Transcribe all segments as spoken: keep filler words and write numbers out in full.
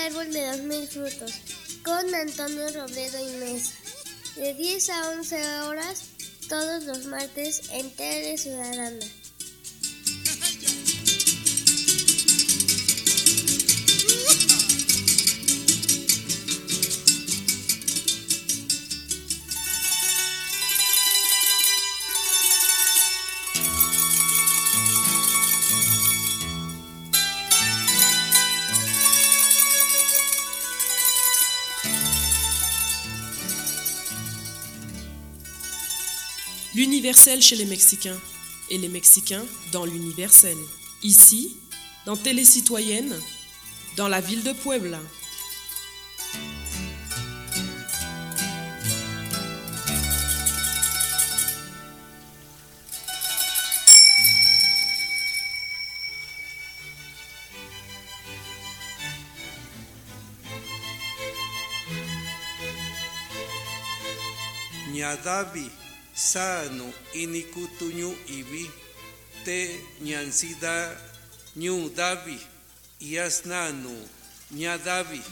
árbol de los mil frutos, con Antonio Robledo y Mesa, de diez a once horas, todos los martes en Tele Ciudadana. L'universel chez les Mexicains et les Mexicains dans l'universel. Ici, dans Télé Citoyenne, dans la ville de Puebla. Ñadavi sano inikutuñu ibi te ñansida ñu davi yasnanu ñadavi.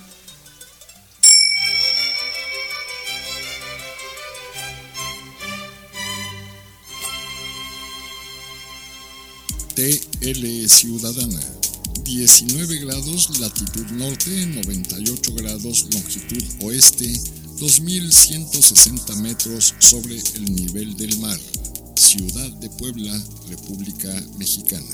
T L Ciudadana, diecinueve grados latitud norte, noventa y ocho grados longitud oeste, dos mil ciento sesenta metros sobre el nivel del mar. Ciudad de Puebla, República Mexicana.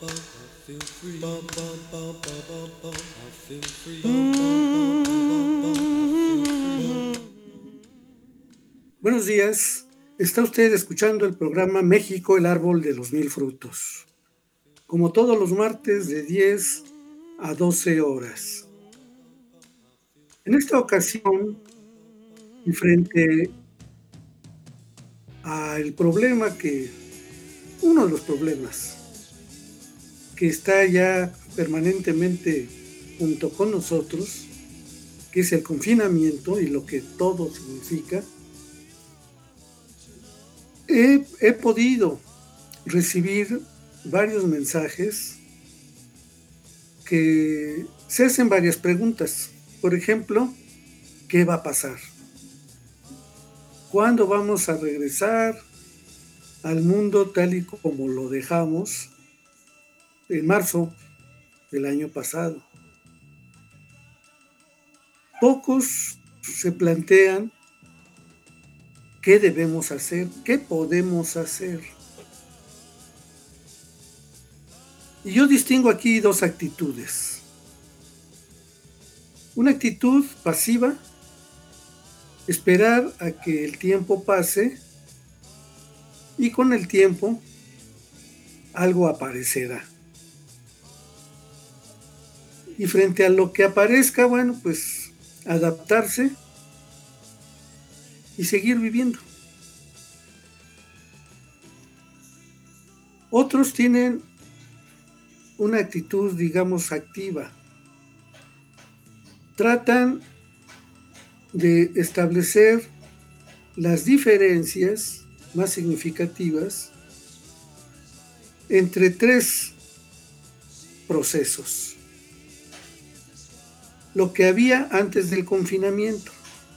Buenos días, está usted escuchando el programa México, el árbol de los mil frutos, como todos los martes de diez a doce horas. En esta ocasión, y frente al problema que, uno de los problemas que está ya permanentemente junto con nosotros, que es el confinamiento y lo que todo significa, he, he podido recibir varios mensajes que se hacen varias preguntas. Por ejemplo, ¿qué va a pasar? ¿Cuándo vamos a regresar al mundo tal y como lo dejamos en marzo del año pasado? Pocos se plantean qué debemos hacer, qué podemos hacer. Y yo distingo aquí dos actitudes. Una actitud pasiva, esperar a que el tiempo pase y con el tiempo algo aparecerá. Y frente a lo que aparezca, bueno, pues adaptarse y seguir viviendo. Otros tienen una actitud, digamos, activa. Tratan de establecer las diferencias más significativas entre tres procesos. Lo que había antes del confinamiento,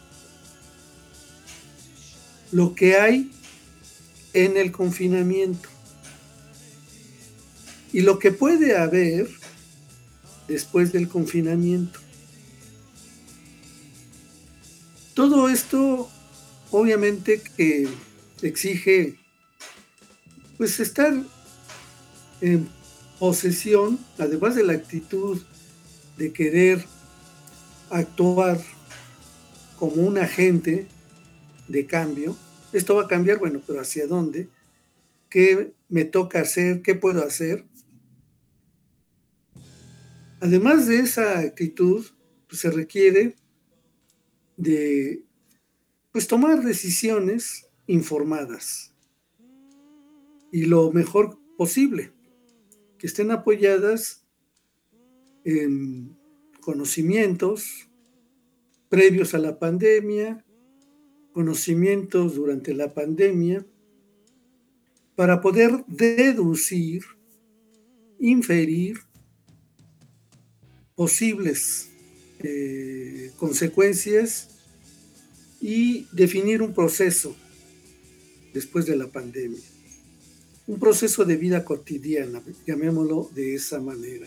lo que hay en el confinamiento y lo que puede haber después del confinamiento. Todo esto obviamente que exige pues estar en posesión, además de la actitud de querer actuar como un agente de cambio. Esto va a cambiar, bueno, pero ¿hacia dónde? ¿Qué me toca hacer? ¿Qué puedo hacer? Además de esa actitud, pues se requiere de pues tomar decisiones informadas y lo mejor posible, que estén apoyadas en conocimientos previos a la pandemia, conocimientos durante la pandemia, para poder deducir, inferir posibles eh, consecuencias y definir un proceso después de la pandemia. Un proceso de vida cotidiana, llamémoslo de esa manera.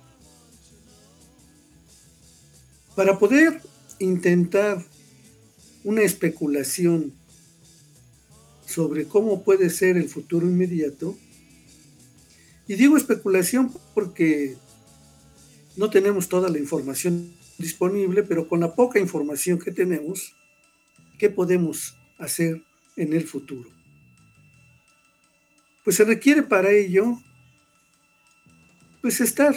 Para poder intentar una especulación sobre cómo puede ser el futuro inmediato, y digo especulación porque no tenemos toda la información disponible, pero con la poca información que tenemos, ¿qué podemos hacer en el futuro? Pues se requiere para ello, pues estar,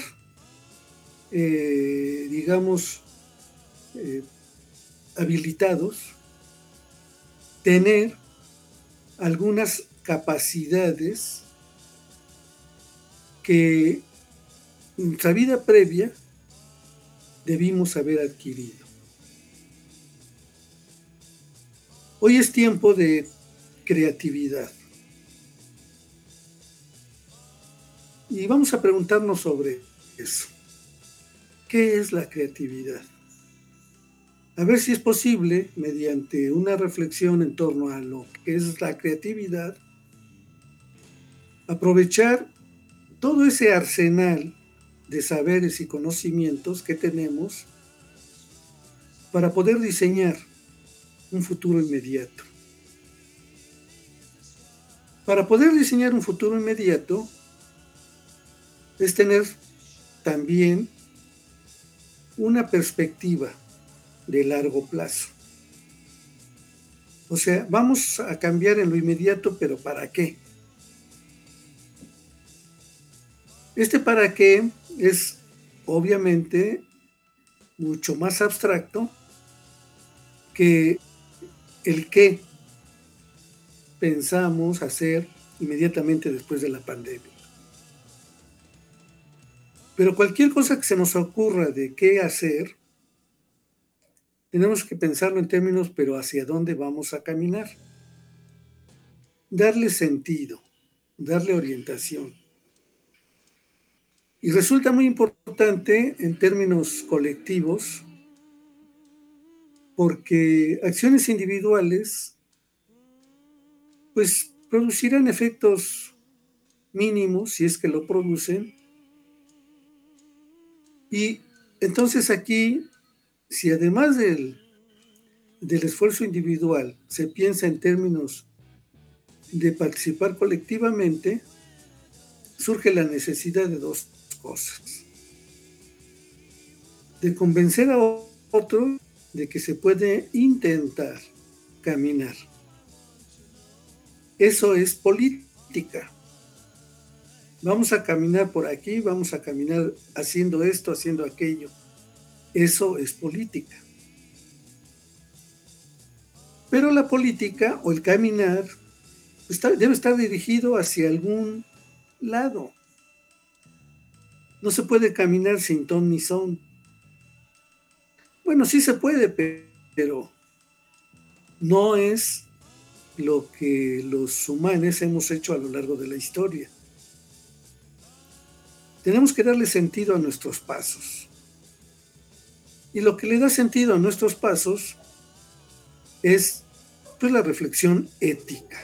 eh, digamos, eh, habilitados, tener algunas capacidades que en nuestra vida previa debimos haber adquirido. Hoy es tiempo de creatividad. Y vamos a preguntarnos sobre eso. ¿Qué es la creatividad? A ver si es posible, mediante una reflexión en torno a lo que es la creatividad, aprovechar todo ese arsenal de saberes y conocimientos que tenemos para poder diseñar un futuro inmediato. Para poder diseñar un futuro inmediato, es tener también una perspectiva de largo plazo. O sea, vamos a cambiar en lo inmediato, pero ¿para qué? Este para qué es obviamente mucho más abstracto que el qué pensamos hacer inmediatamente después de la pandemia. Pero cualquier cosa que se nos ocurra de qué hacer, tenemos que pensarlo en términos, pero hacia dónde vamos a caminar. Darle sentido, darle orientación. Y resulta muy importante en términos colectivos, porque acciones individuales pues producirán efectos mínimos, si es que lo producen. Y entonces aquí, si además del, del esfuerzo individual se piensa en términos de participar colectivamente, surge la necesidad de dos cosas. De convencer a otro de que se puede intentar caminar. Eso es política. Vamos a caminar por aquí, vamos a caminar haciendo esto, haciendo aquello. Eso es política. Pero la política o el caminar está, debe estar dirigido hacia algún lado. No se puede caminar sin ton ni son. Bueno, sí se puede, pero no es lo que los humanos hemos hecho a lo largo de la historia. Tenemos que darle sentido a nuestros pasos. Y lo que le da sentido a nuestros pasos es pues, la reflexión ética.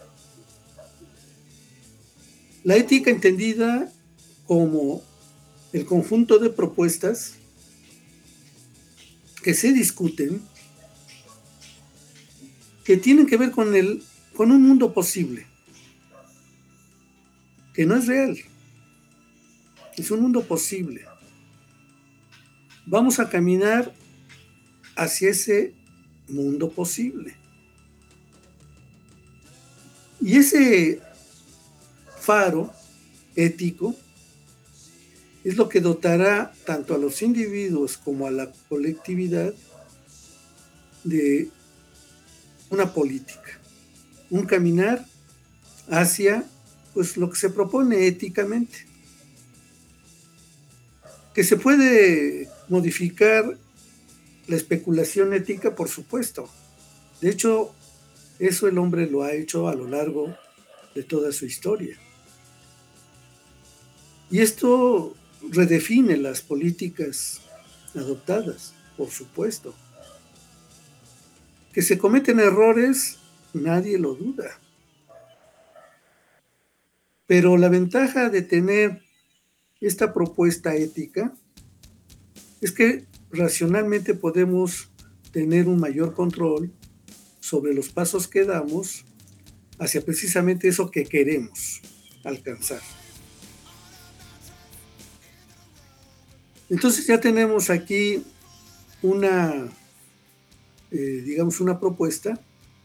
La ética entendida como el conjunto de propuestas que se discuten, que tienen que ver con, el, con un mundo posible, que no es real, es un mundo posible. Vamos a caminar hacia ese mundo posible. Y ese faro ético es lo que dotará tanto a los individuos como a la colectividad de una política, un caminar hacia pues, lo que se propone éticamente. Que se puede modificar la especulación ética, por supuesto. De hecho, eso el hombre lo ha hecho a lo largo de toda su historia. Y esto redefine las políticas adoptadas, por supuesto. Que se cometen errores, nadie lo duda. Pero la ventaja de tener esta propuesta ética es que racionalmente podemos tener un mayor control sobre los pasos que damos hacia precisamente eso que queremos alcanzar. Entonces ya tenemos aquí una, eh, digamos, una propuesta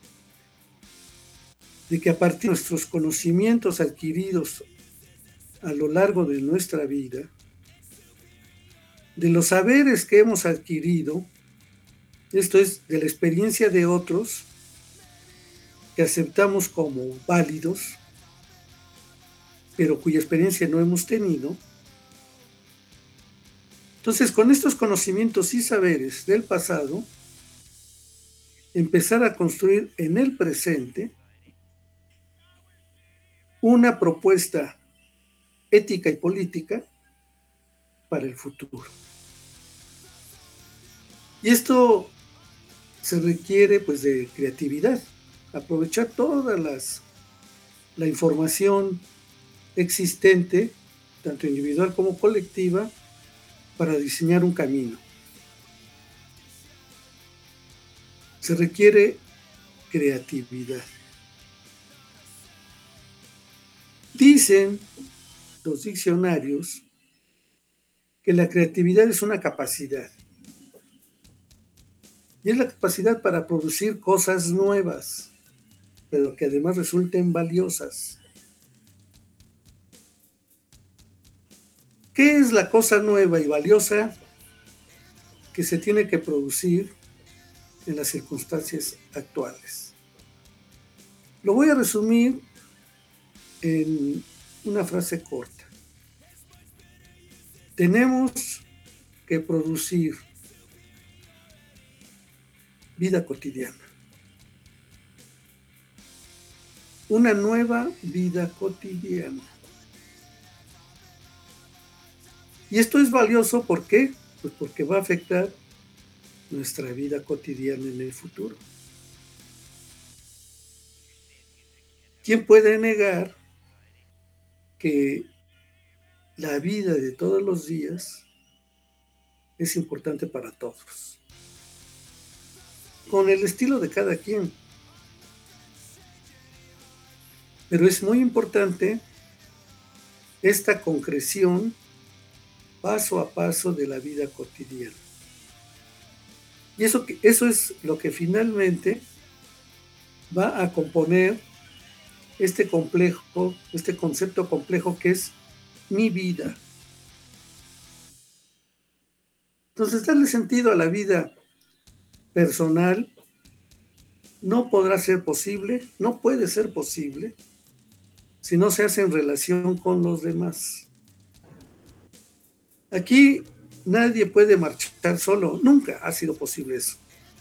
de que a partir de nuestros conocimientos adquiridos a lo largo de nuestra vida, de los saberes que hemos adquirido, esto es, de la experiencia de otros, que aceptamos como válidos, pero cuya experiencia no hemos tenido. Entonces, con estos conocimientos y saberes del pasado, empezar a construir en el presente una propuesta ética y política para el futuro. Y esto se requiere pues de creatividad, aprovechar toda las, la información existente, tanto individual como colectiva, para diseñar un camino. Se requiere creatividad. Dicen los diccionarios que la creatividad es una capacidad. Y es la capacidad para producir cosas nuevas, pero que además resulten valiosas. ¿Qué es la cosa nueva y valiosa que se tiene que producir en las circunstancias actuales? Lo voy a resumir en una frase corta. Tenemos que producir vida cotidiana. Una nueva vida cotidiana. Y esto es valioso, ¿por qué? Pues porque va a afectar nuestra vida cotidiana en el futuro. ¿Quién puede negar que la vida de todos los días es importante para todos? Con el estilo de cada quien. Pero es muy importante esta concreción paso a paso de la vida cotidiana. Y eso, eso es lo que finalmente va a componer este complejo, este concepto complejo que es mi vida. Entonces, darle sentido a la vida personal no podrá ser posible, no puede ser posible, si no se hace en relación con los demás. Aquí nadie puede marchar solo, nunca ha sido posible eso.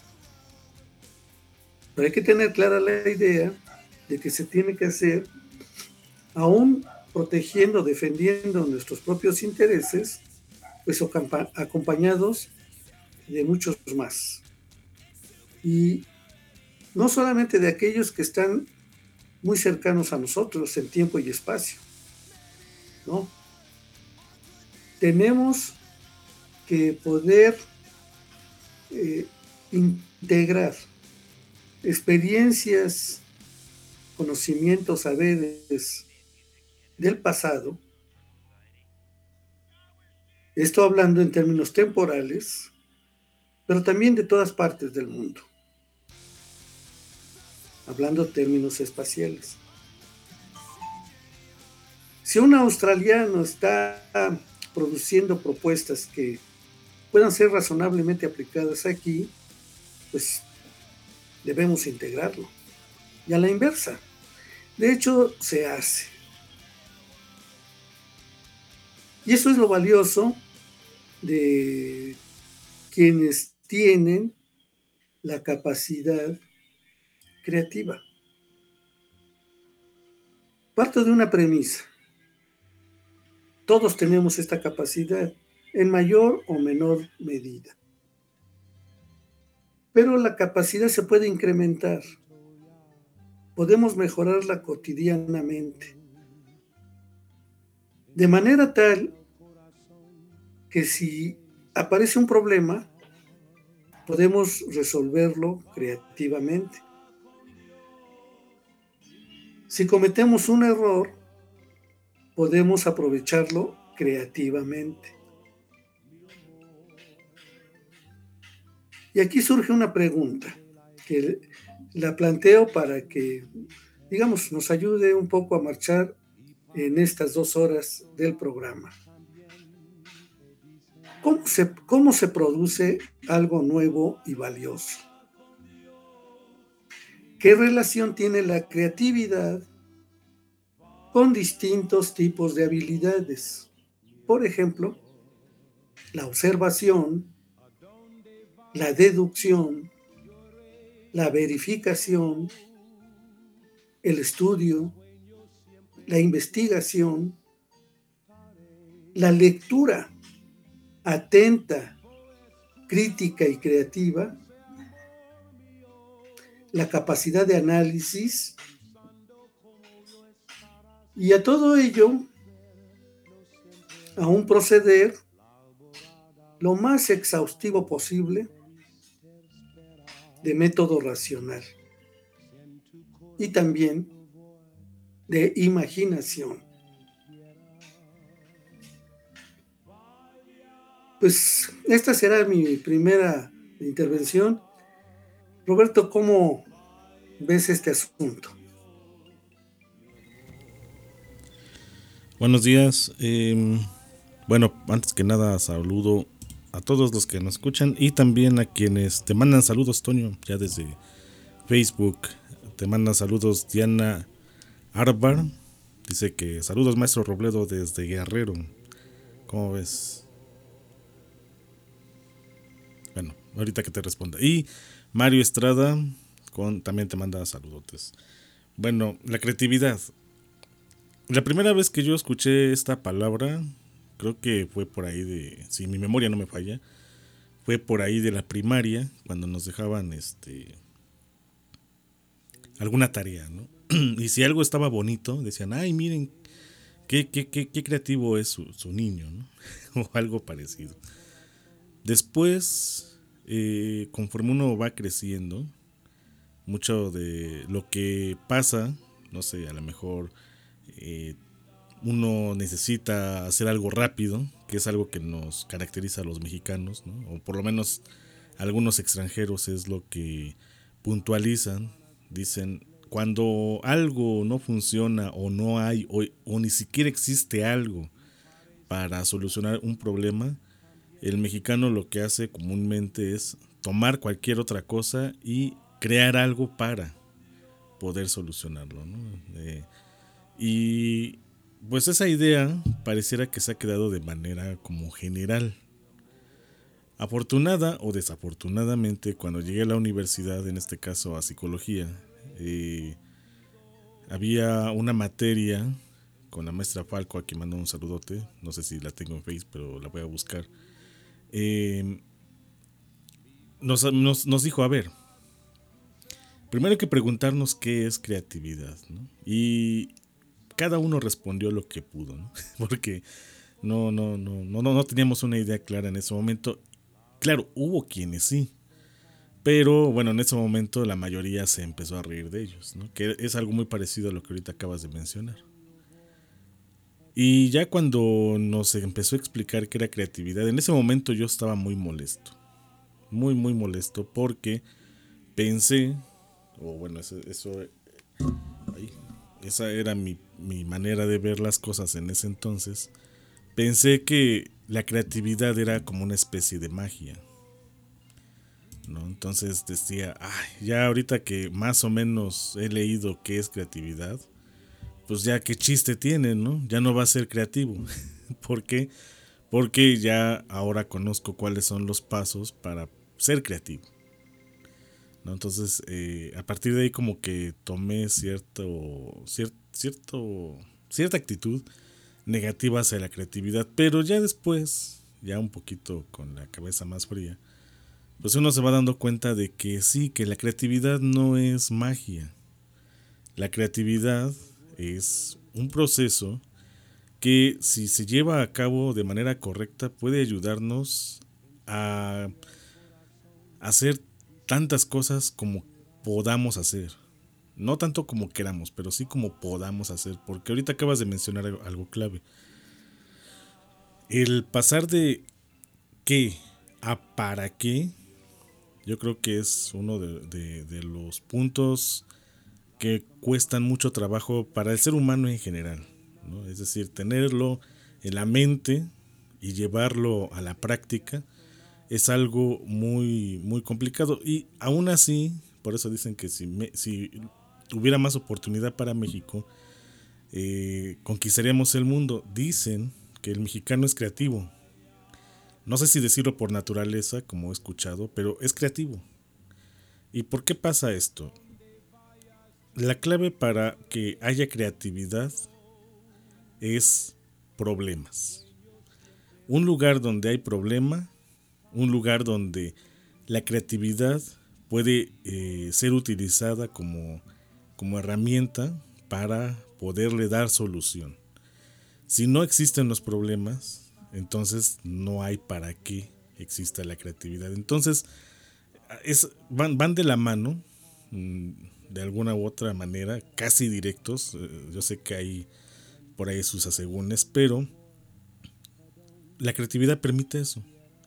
Pero hay que tener clara la idea de que se tiene que hacer, aún protegiendo, defendiendo nuestros propios intereses, pues acompañados de muchos más. Y no solamente de aquellos que están muy cercanos a nosotros en tiempo y espacio, ¿no? Tenemos que poder eh, integrar experiencias, conocimientos, saberes del pasado, esto hablando en términos temporales, pero también de todas partes del mundo, hablando en términos espaciales. Si un australiano está produciendo propuestas que puedan ser razonablemente aplicadas aquí, pues debemos integrarlo. Y a la inversa. De hecho, se hace. Y eso es lo valioso de quienes tienen la capacidad creativa. Parto de una premisa. Todos tenemos esta capacidad, en mayor o menor medida. Pero la capacidad se puede incrementar. Podemos mejorarla cotidianamente. De manera tal que si aparece un problema, podemos resolverlo creativamente. Si cometemos un error, podemos aprovecharlo creativamente. Y aquí surge una pregunta que la planteo para que, digamos, nos ayude un poco a marchar en estas dos horas del programa. ¿Cómo se, cómo se produce algo nuevo y valioso? ¿Qué relación tiene la creatividad con distintos tipos de habilidades? Por ejemplo, la observación, la deducción, la verificación, el estudio, la investigación, la lectura atenta, crítica y creativa, la capacidad de análisis, y a todo ello, a un proceder lo más exhaustivo posible de método racional y también de imaginación. pues esta será mi primera intervención. Roberto, ¿cómo ves este asunto? Buenos días. Eh, bueno, antes que nada saludo a todos los que nos escuchan y también a quienes te mandan saludos, Toño, ya desde Facebook. Te mandan saludos Diana Arbar. Dice que saludos maestro Robledo desde Guerrero. ¿Cómo ves? Bueno, ahorita que te responda. Y Mario Estrada con, también te manda saludotes. Bueno, la creatividad. La primera vez que yo escuché esta palabra, creo que fue por ahí de, si mi memoria no me falla, fue por ahí de la primaria, cuando nos dejaban este alguna tarea, ¿no? Y si algo estaba bonito, decían, ay, miren, qué, qué, qué, qué creativo es su, su niño, ¿no? O algo parecido. Después, eh, conforme uno va creciendo, mucho de lo que pasa, no sé, a lo mejor eh, uno necesita hacer algo rápido, que es algo que nos caracteriza a los mexicanos, ¿no? O por lo menos algunos extranjeros es lo que puntualizan, dicen, cuando algo no funciona o no hay o, o ni siquiera existe algo para solucionar un problema, el mexicano lo que hace comúnmente es tomar cualquier otra cosa y crear algo para poder solucionarlo, ¿no? Eh, y pues esa idea pareciera que se ha quedado de manera como general. Afortunada o desafortunadamente, cuando llegué a la universidad, en este caso a psicología, eh, había una materia con la maestra Falco, a quien mando un saludote, no sé si la tengo en Facebook, pero la voy a buscar. Eh, nos, nos, nos dijo, a ver, primero hay que preguntarnos qué es creatividad, ¿no? Y cada uno respondió lo que pudo, ¿no? Porque no, no, no, no, no teníamos una idea clara en ese momento. Claro, hubo quienes sí, pero bueno, en ese momento la mayoría se empezó a reír de ellos, ¿no? Que es algo muy parecido a lo que ahorita acabas de mencionar. Y ya cuando nos empezó a explicar qué era creatividad, en ese momento yo estaba muy molesto, muy muy molesto, porque pensé, o bueno, eso, eso ahí, esa era mi, mi manera de ver las cosas en ese entonces. Pensé que la creatividad era como una especie de magia, ¿no? Entonces decía, ay, ya ahorita que más o menos he leído qué es creatividad, pues ya qué chiste tiene, ¿no? Ya no va a ser creativo. ¿Por qué? Porque ya ahora conozco cuáles son los pasos para ser creativo, ¿no? Entonces, eh, a partir de ahí como que tomé cierto, cier, cierto, cierta actitud negativa hacia la creatividad, pero ya después, ya un poquito con la cabeza más fría, pues uno se va dando cuenta de que sí, que la creatividad no es magia. La creatividad es un proceso que, si se lleva a cabo de manera correcta, puede ayudarnos a hacer tantas cosas como podamos hacer. No tanto como queramos, pero sí como podamos hacer. Porque ahorita acabas de mencionar algo, algo clave. El pasar de qué a para qué, yo creo que es uno de, de, de los puntos que cuestan mucho trabajo para el ser humano en general, ¿no? Es decir, tenerlo en la mente y llevarlo a la práctica es algo muy, muy complicado. Y aún así, por eso dicen que si, me, si hubiera más oportunidad para México, eh, conquistaríamos el mundo. Dicen que el mexicano es creativo. No sé si decirlo por naturaleza, como he escuchado, pero es creativo. ¿Y por qué pasa esto? La clave para que haya creatividad es problemas. Un lugar donde hay problema, un lugar donde la creatividad puede eh, ser utilizada como, como herramienta para poderle dar solución. Si no existen los problemas, entonces no hay para qué exista la creatividad. Entonces es, van, van de la mano, de alguna u otra manera, casi directos. Yo sé que hay por ahí sus asegúnes, pero la creatividad permite eso.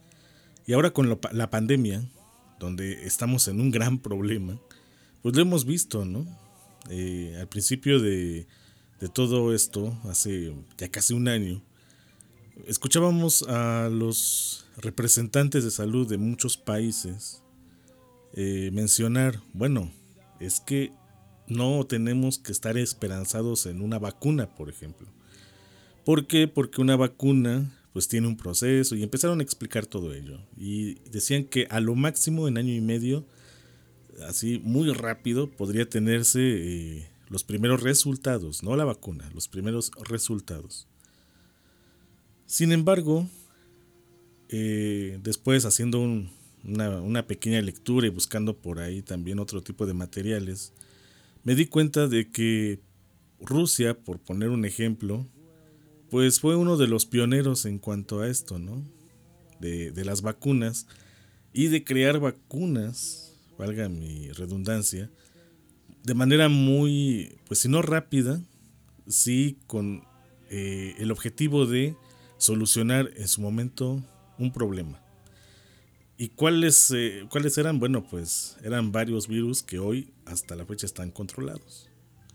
Y ahora con la, la pandemia, donde estamos en un gran problema, pues lo hemos visto, ¿no? Eh, al principio de, de todo esto, hace ya casi un año, escuchábamos a los representantes de salud de muchos países eh, mencionar, bueno, es que no tenemos que estar esperanzados en una vacuna, por ejemplo. ¿Por qué? Porque una vacuna pues tiene un proceso y empezaron a explicar todo ello. Y decían que a lo máximo en año y medio, así muy rápido, podría tenerse eh, los primeros resultados, no la vacuna, los primeros resultados. Sin embargo, eh, después haciendo un, una, una pequeña lectura y buscando por ahí también otro tipo de materiales, me di cuenta de que Rusia, por poner un ejemplo, pues fue uno de los pioneros en cuanto a esto, ¿no? De, de las vacunas y de crear vacunas, valga mi redundancia, de manera muy, pues si no rápida, sí con eh, el objetivo de solucionar en su momento un problema. ¿Y cuáles, eh, cuáles eran? Bueno, pues eran varios virus que hoy hasta la fecha están controlados.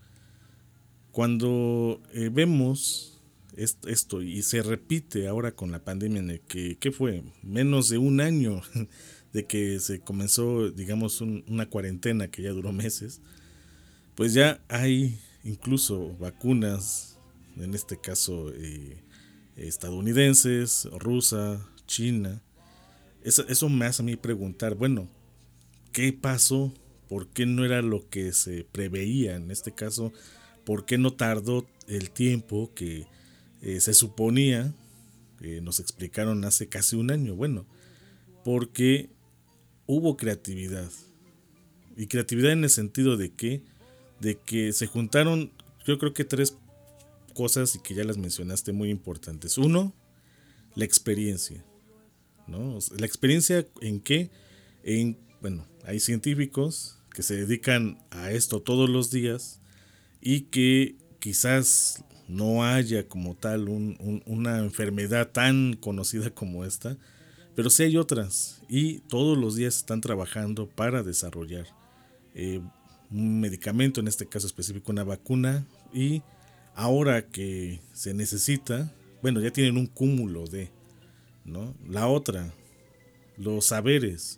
Cuando eh, vemos esto y se repite ahora con la pandemia, en el que ¿qué fue? Menos de un año de que se comenzó, digamos, un, una cuarentena que ya duró meses, pues ya hay incluso vacunas, en este caso eh, estadounidenses, rusa, China. Eso, eso me hace a mí preguntar, bueno, ¿qué pasó? ¿Por qué no era lo que se preveía? En este caso, ¿por qué no tardó el tiempo que eh, se suponía? Eh, nos explicaron hace casi un año. Bueno, porque hubo creatividad. Y creatividad en el sentido de que, de que se juntaron, yo creo que tres cosas y que ya las mencionaste muy importantes. Uno, la experiencia, ¿no? La experiencia en que, en, bueno, hay científicos que se dedican a esto todos los días y que quizás no haya como tal un, un, una enfermedad tan conocida como esta, pero sí hay otras y todos los días están trabajando para desarrollar eh, un medicamento, en este caso específico una vacuna, y ahora que se necesita, bueno, ya tienen un cúmulo de, ¿no? La otra, los saberes,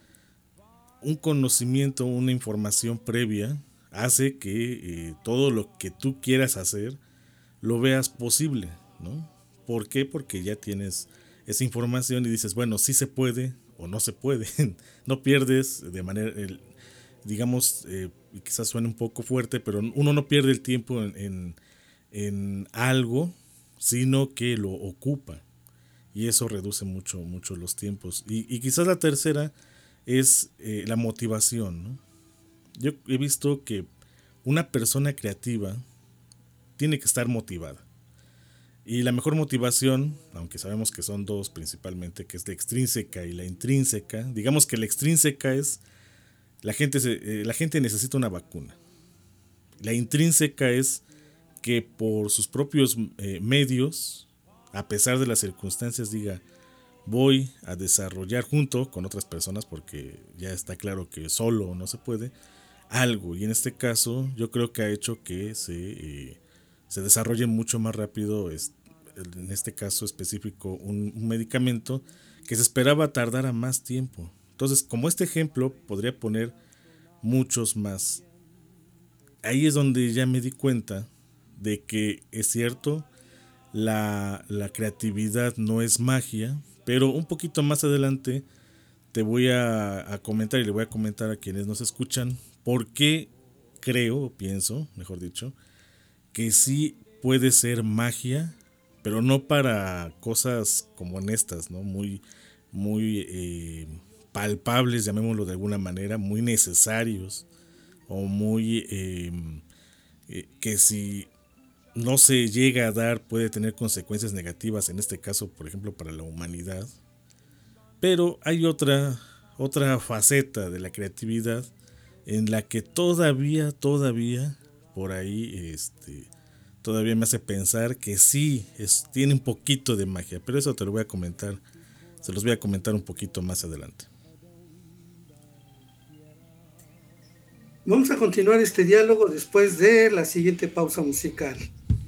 un conocimiento, una información previa hace que eh, todo lo que tú quieras hacer lo veas posible, ¿no? ¿Por qué? Porque ya tienes esa información y dices, bueno, sí se puede o no se puede. No pierdes de manera, el, digamos, eh, quizás suene un poco fuerte, pero uno no pierde el tiempo en, en, en algo, sino que lo ocupa. Y eso reduce mucho, mucho los tiempos. Y, y quizás la tercera es eh, la motivación, ¿no? Yo he visto que una persona creativa tiene que estar motivada. Y la mejor motivación, aunque sabemos que son dos principalmente, que es la extrínseca y la intrínseca, digamos que la extrínseca es, la gente, se, eh, la gente necesita una vacuna. La intrínseca es que por sus propios eh, medios, a pesar de las circunstancias, diga, voy a desarrollar junto con otras personas, porque ya está claro que solo no se puede, algo. Y en este caso yo creo que ha hecho que se, eh, se desarrolle mucho más rápido, es, en este caso específico, un, un medicamento que se esperaba tardara más tiempo. Entonces, como este ejemplo, podría poner muchos más. Ahí es donde ya me di cuenta de que es cierto, la, la creatividad no es magia, pero un poquito más adelante te voy a, a comentar y le voy a comentar a quienes nos escuchan por qué creo, o pienso, mejor dicho, que sí puede ser magia, pero no para cosas como en estas, ¿no? Muy, muy eh, palpables, llamémoslo de alguna manera, muy necesarios, o muy eh, eh, que si no se llega a dar puede tener consecuencias negativas, en este caso, por ejemplo, para la humanidad. Pero hay otra, otra faceta de la creatividad en la que todavía, todavía, por ahí, este, todavía me hace pensar que sí, es, tiene un poquito de magia, pero eso te lo voy a comentar Se los voy a comentar un poquito más adelante. Vamos a continuar este diálogo después de la siguiente pausa musical.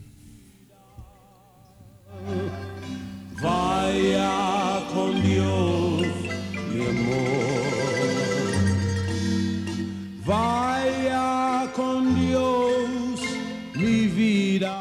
Vaya con Dios, mi amor. Vaya con Dios, mi vida.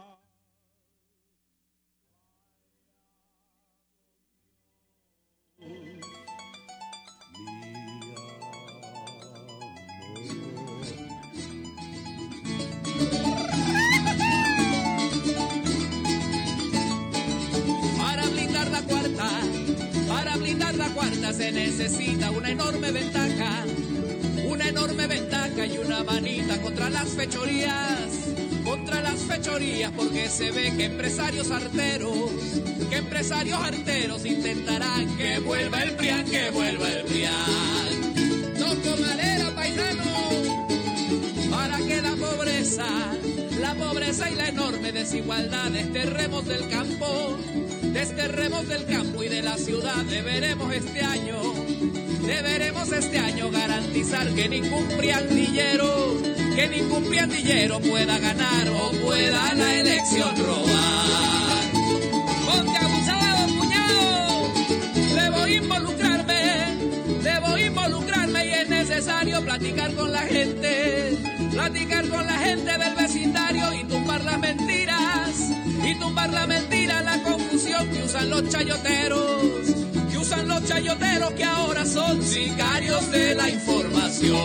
Se necesita una enorme ventaja, una enorme ventaja y una manita contra las fechorías, contra las fechorías, porque se ve que empresarios arteros, que empresarios arteros intentarán que vuelva el PRIAN, que vuelva el PRIAN. Toco madera, paisano, para que la pobreza, la pobreza y la enorme desigualdad desterremos del campo, desterremos del campo y de la ciudad. Deberemos este año, deberemos este año garantizar que ningún priandillero, que ningún priandillero pueda ganar o pueda la elección robar. Ponte abusado, cuñado, debo involucrarme, debo involucrarme y es necesario platicar con la gente, platicar con la gente del vecindario y tumbar las mentiras, y tumbar la mentira, la confusión que usan los chayoteros, que usan los chayoteros que ahora son sicarios de la información.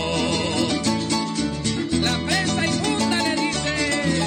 La prensa inmunda le dice.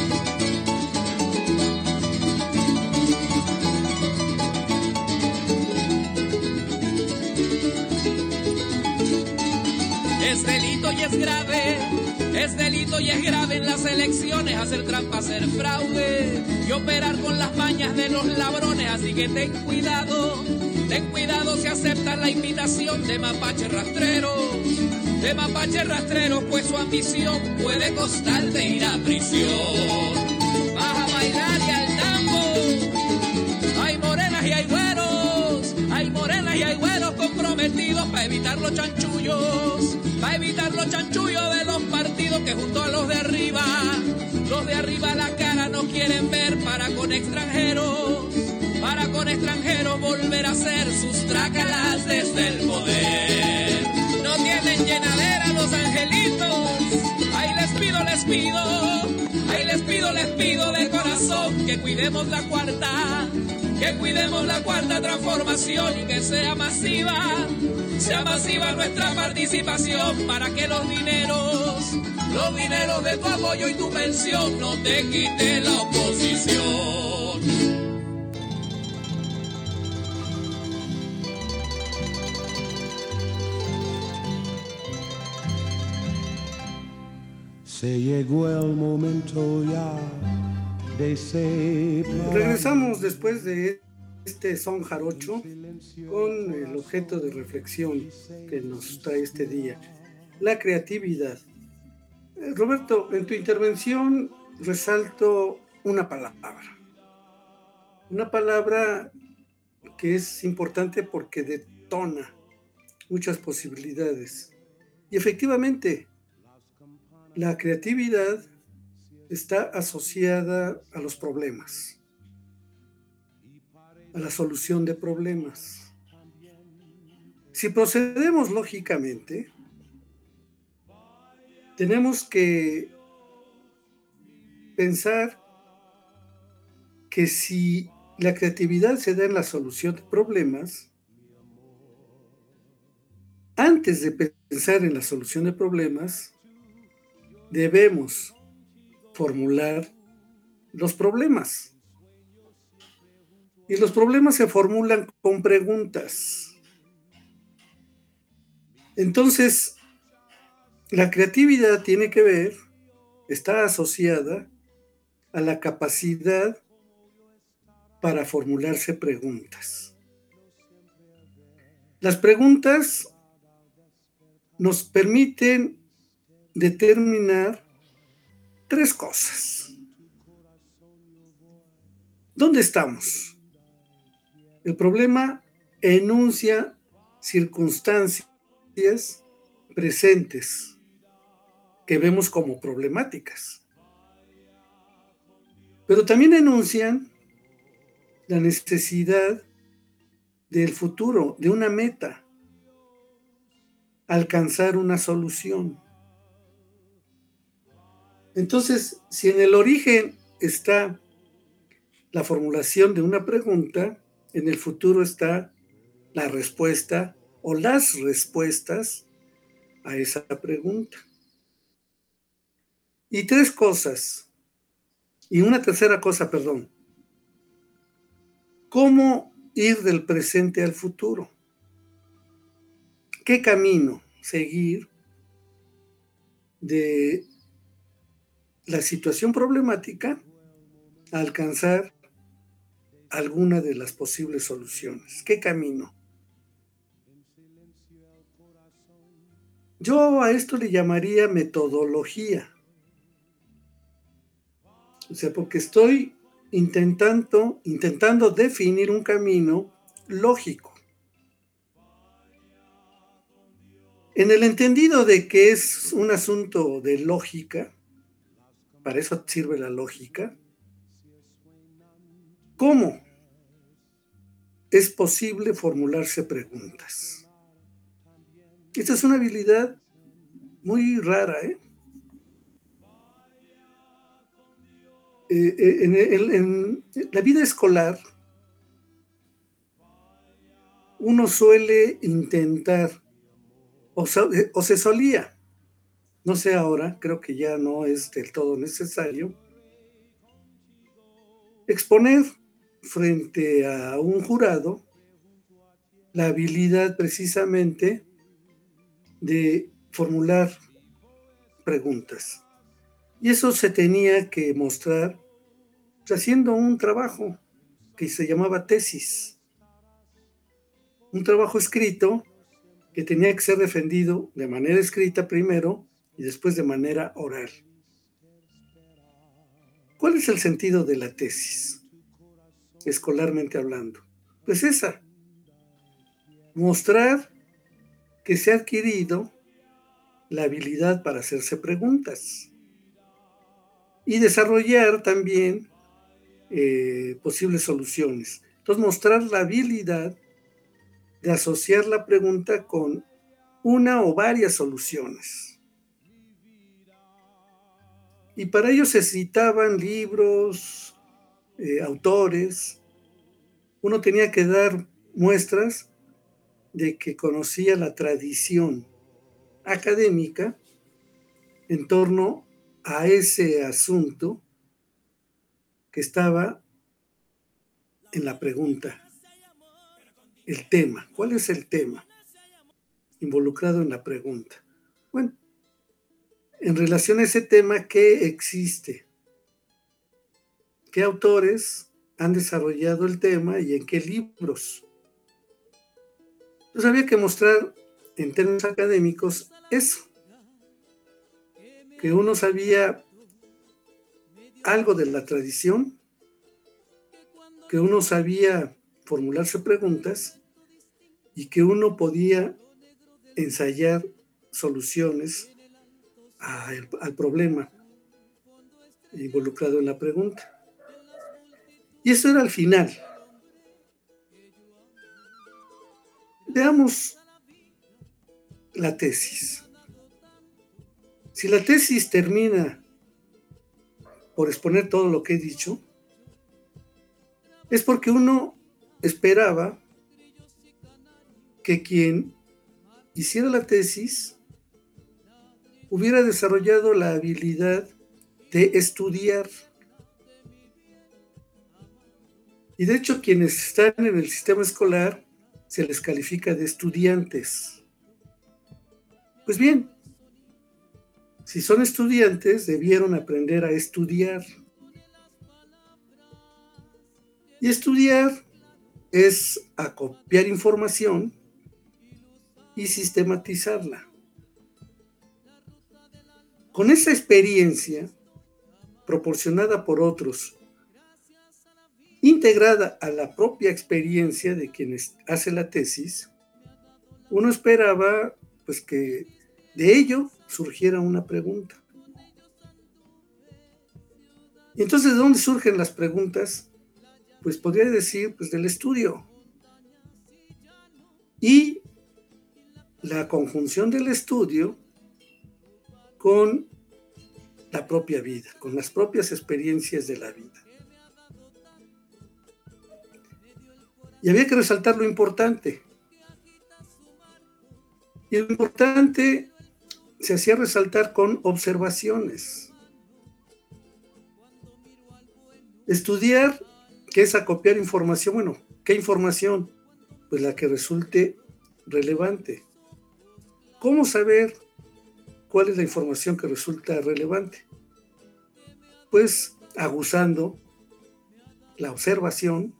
Es delito y es grave, es delito y es grave en las elecciones hacer trampa, hacer fraude y operar con las mañas de los ladrones. Así que ten cuidado, ten cuidado si aceptas la invitación de mapaches rastreros, de mapaches rastreros, pues su ambición puede costarte ir a prisión. Vas a bailar y al tambo, hay morenas y hay güeros, hay morenas y hay güeros comprometidos para evitar los chanchullos, para evitar los chanchullos de los partidos que junto a los de arriba, los de arriba la cara no quieren ver para con extranjeros, para con extranjeros volver a hacer sus trácalas desde el poder. No tienen llenadera los angelitos, ahí les pido, les pido, ahí les pido, les pido de corazón que cuidemos la cuarta, que cuidemos la cuarta transformación y que sea masiva, sea masiva nuestra participación para que los dineros, los dineros de tu apoyo y tu pensión no te quite la oposición. Se llegó el momento ya de separar. Regresamos después de este son jarocho con el objeto de reflexión que nos trae este día, la creatividad. Eh, Roberto, en tu intervención resalto una palabra, una palabra que es importante porque detona muchas posibilidades. Y efectivamente, la creatividad está asociada a los problemas, a la solución de problemas. Si procedemos lógicamente, tenemos que pensar que si la creatividad se da en la solución de problemas, antes de pensar en la solución de problemas, debemos formular los problemas. Y los problemas se formulan con preguntas. Entonces, la creatividad tiene que ver, está asociada a la capacidad para formularse preguntas. Las preguntas nos permiten determinar tres cosas. ¿Dónde estamos? El problema enuncia circunstancias presentes que vemos como problemáticas. Pero también enuncian la necesidad del futuro, de una meta, alcanzar una solución. Entonces, si en el origen está la formulación de una pregunta, en el futuro está la respuesta o las respuestas a esa pregunta. Y tres cosas, y una tercera cosa, perdón. ¿Cómo ir del presente al futuro? ¿Qué camino seguir de la situación problemática a alcanzar alguna de las posibles soluciones? ¿Qué camino? Yo a esto le llamaría metodología. O sea, porque estoy intentando, intentando definir un camino lógico. En el entendido de que es un asunto de lógica, para eso sirve la lógica, ¿cómo es posible formularse preguntas? Esta es una habilidad muy rara, ¿eh? Eh, eh, en, en, en la vida escolar, uno suele intentar, o, o se solía, no sé ahora, creo que ya no es del todo necesario, exponer frente a un jurado la habilidad precisamente de formular preguntas. Y eso se tenía que mostrar haciendo un trabajo que se llamaba tesis. Un trabajo escrito que tenía que ser defendido de manera escrita primero y después de manera oral. ¿Cuál es el sentido de la tesis, escolarmente hablando? Pues esa, mostrar que se ha adquirido la habilidad para hacerse preguntas y desarrollar también eh, posibles soluciones. Entonces, mostrar la habilidad de asociar la pregunta con una o varias soluciones. Y para ello se citaban libros, eh, autores. Uno tenía que dar muestras de que conocía la tradición académica en torno a ese asunto que estaba en la pregunta. El tema. ¿Cuál es el tema involucrado en la pregunta? Bueno, en relación a ese tema, ¿qué existe? ¿Qué autores han desarrollado el tema y en qué libros? Entonces había que mostrar en términos académicos eso, que uno sabía algo de la tradición, que uno sabía formularse preguntas y que uno podía ensayar soluciones al, al problema involucrado en la pregunta. Y eso era al final. Veamos la tesis. Si la tesis termina por exponer todo lo que he dicho, es porque uno esperaba que quien hiciera la tesis hubiera desarrollado la habilidad de estudiar. Y de hecho, quienes están en el sistema escolar se les califica de estudiantes. Pues bien, si son estudiantes, debieron aprender a estudiar. Y estudiar es acopiar información y sistematizarla. Con esa experiencia proporcionada por otros integrada a la propia experiencia de quien hace la tesis, uno esperaba pues que de ello surgiera una pregunta. Y entonces, ¿de dónde surgen las preguntas? Pues podría decir, pues del estudio. Y la conjunción del estudio con la propia vida, con las propias experiencias de la vida. Y había que resaltar lo importante. Y lo importante se hacía resaltar con observaciones. Estudiar, ¿qué es acopiar información? Bueno, ¿qué información? Pues la que resulte relevante. ¿Cómo saber cuál es la información que resulta relevante? Pues aguzando la observación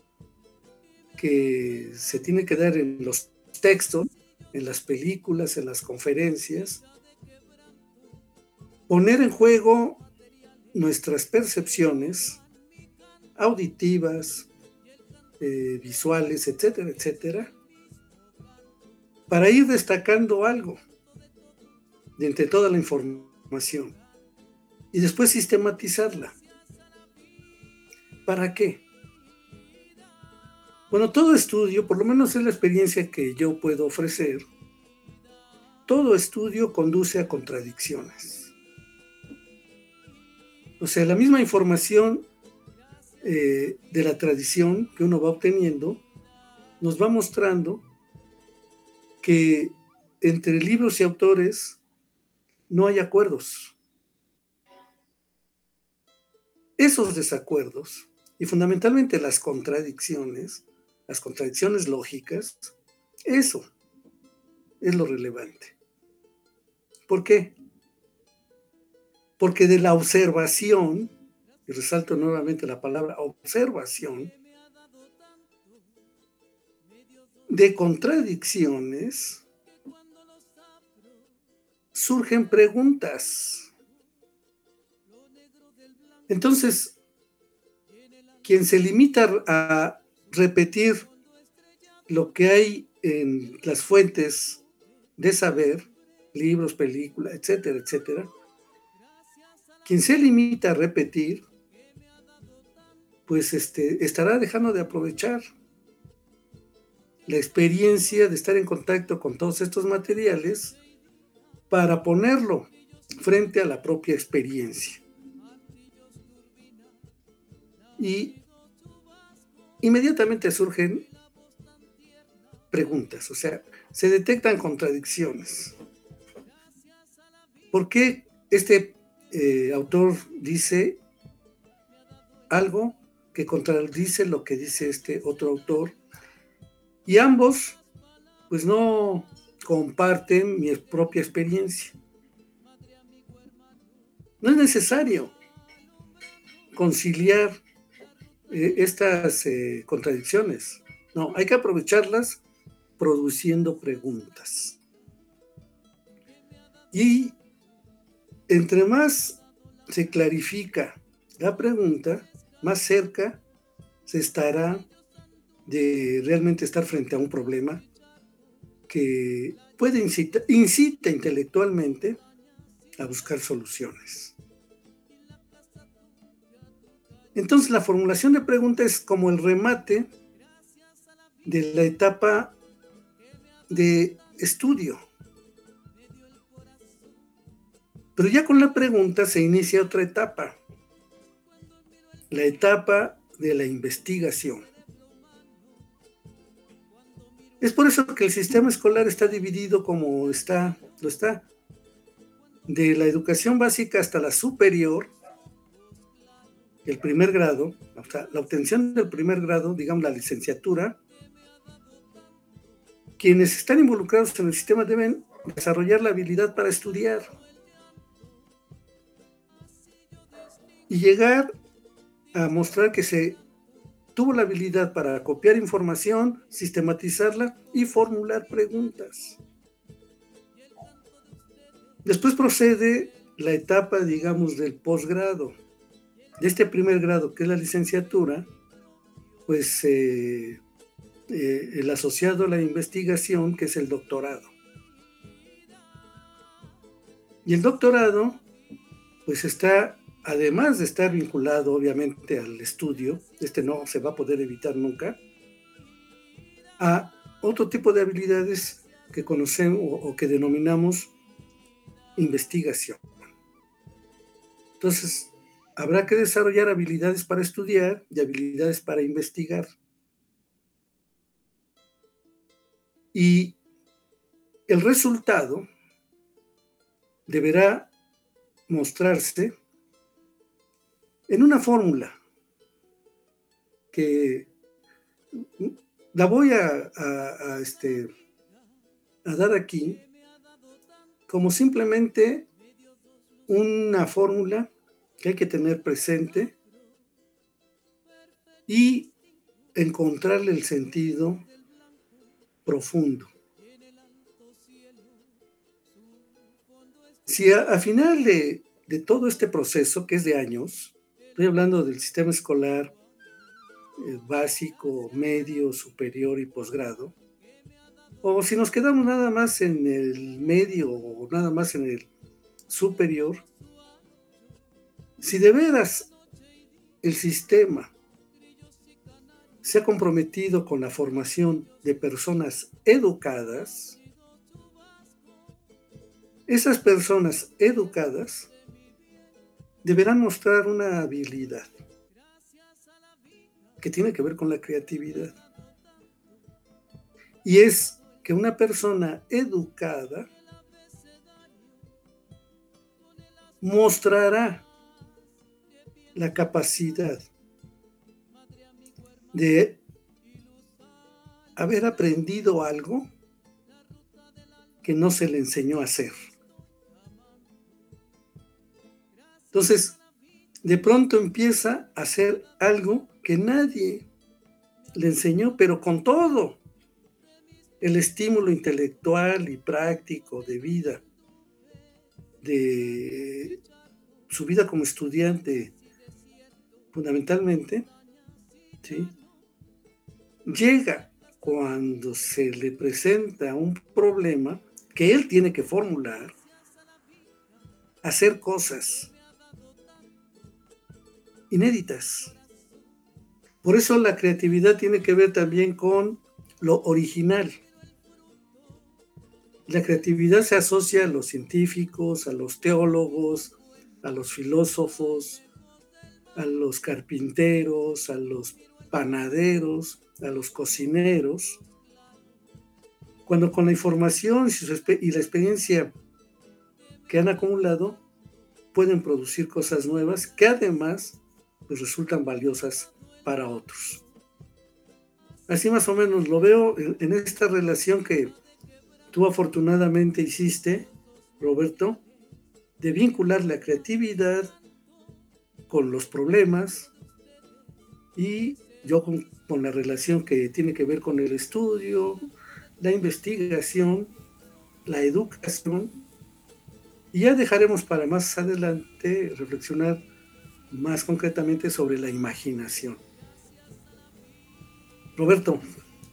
que se tiene que dar en los textos, en las películas, en las conferencias, poner en juego nuestras percepciones auditivas, eh, visuales, etcétera, etcétera, para ir destacando algo de entre toda la información y después sistematizarla. ¿Para qué? Bueno, todo estudio, por lo menos es la experiencia que yo puedo ofrecer, todo estudio conduce a contradicciones. O sea, la misma información eh, de la tradición que uno va obteniendo nos va mostrando que entre libros y autores no hay acuerdos. Esos desacuerdos, y fundamentalmente las contradicciones, las contradicciones lógicas, eso es lo relevante. ¿Por qué? Porque de la observación, y resalto nuevamente la palabra observación, de contradicciones surgen preguntas. Entonces, quien se limita a repetir lo que hay en las fuentes de saber, libros, películas, etcétera, etcétera, quien se limita a repetir, pues este, estará dejando de aprovechar la experiencia de estar en contacto con todos estos materiales para ponerlo frente a la propia experiencia. Y inmediatamente surgen preguntas, o sea, se detectan contradicciones. ¿Por qué este eh, autor dice algo que contradice lo que dice este otro autor? Y ambos, pues no comparten mi propia experiencia. No es necesario conciliar eh, estas eh, contradicciones. No, hay que aprovecharlas produciendo preguntas. Y entre más se clarifica la pregunta, más cerca se estará de realmente estar frente a un problema que puede incitar, incita intelectualmente a buscar soluciones. Entonces, la formulación de preguntas es como el remate de la etapa de estudio. Pero ya con la pregunta se inicia otra etapa, la etapa de la investigación. Es por eso que el sistema escolar está dividido como está, lo está, de la educación básica hasta la superior, el primer grado, o sea, la obtención del primer grado, digamos la licenciatura. Quienes están involucrados en el sistema deben desarrollar la habilidad para estudiar y llegar a mostrar que se tuvo la habilidad para copiar información, sistematizarla y formular preguntas. Después procede la etapa, digamos, del posgrado. De este primer grado, que es la licenciatura, pues eh, eh, el asociado a la investigación, que es el doctorado. Y el doctorado pues está, además de estar vinculado obviamente al estudio, este no se va a poder evitar nunca, a otro tipo de habilidades que conocemos o, o que denominamos investigación. Entonces, habrá que desarrollar habilidades para estudiar y habilidades para investigar. Y el resultado deberá mostrarse en una fórmula que la voy a, a, a, este, a dar aquí como simplemente una fórmula que hay que tener presente y encontrarle el sentido profundo. Si a, a final de, de todo este proceso, que es de años, estoy hablando del sistema escolar eh, básico, medio, superior y posgrado, o si nos quedamos nada más en el medio o nada más en el superior, si de veras el sistema se ha comprometido con la formación de personas educadas, esas personas educadas deberán mostrar una habilidad que tiene que ver con la creatividad. Y es que una persona educada mostrará la capacidad de haber aprendido algo que no se le enseñó a hacer. Entonces, de pronto empieza a hacer algo que nadie le enseñó, pero con todo el estímulo intelectual y práctico de vida, de su vida como estudiante, fundamentalmente, ¿sí? Llega cuando se le presenta un problema que él tiene que formular, hacer cosas inéditas. Por eso la creatividad tiene que ver también con lo original. La creatividad se asocia a los científicos, a los teólogos, a los filósofos, a los carpinteros, a los panaderos, a los cocineros, cuando con la información y la experiencia que han acumulado pueden producir cosas nuevas que además pues, resultan valiosas para otros. Así más o menos lo veo en, en esta relación que tú afortunadamente hiciste, Roberto, de vincular la creatividad con los problemas y yo con, con la relación que tiene que ver con el estudio, la investigación, la educación, y ya dejaremos para más adelante reflexionar más concretamente sobre la imaginación. Roberto.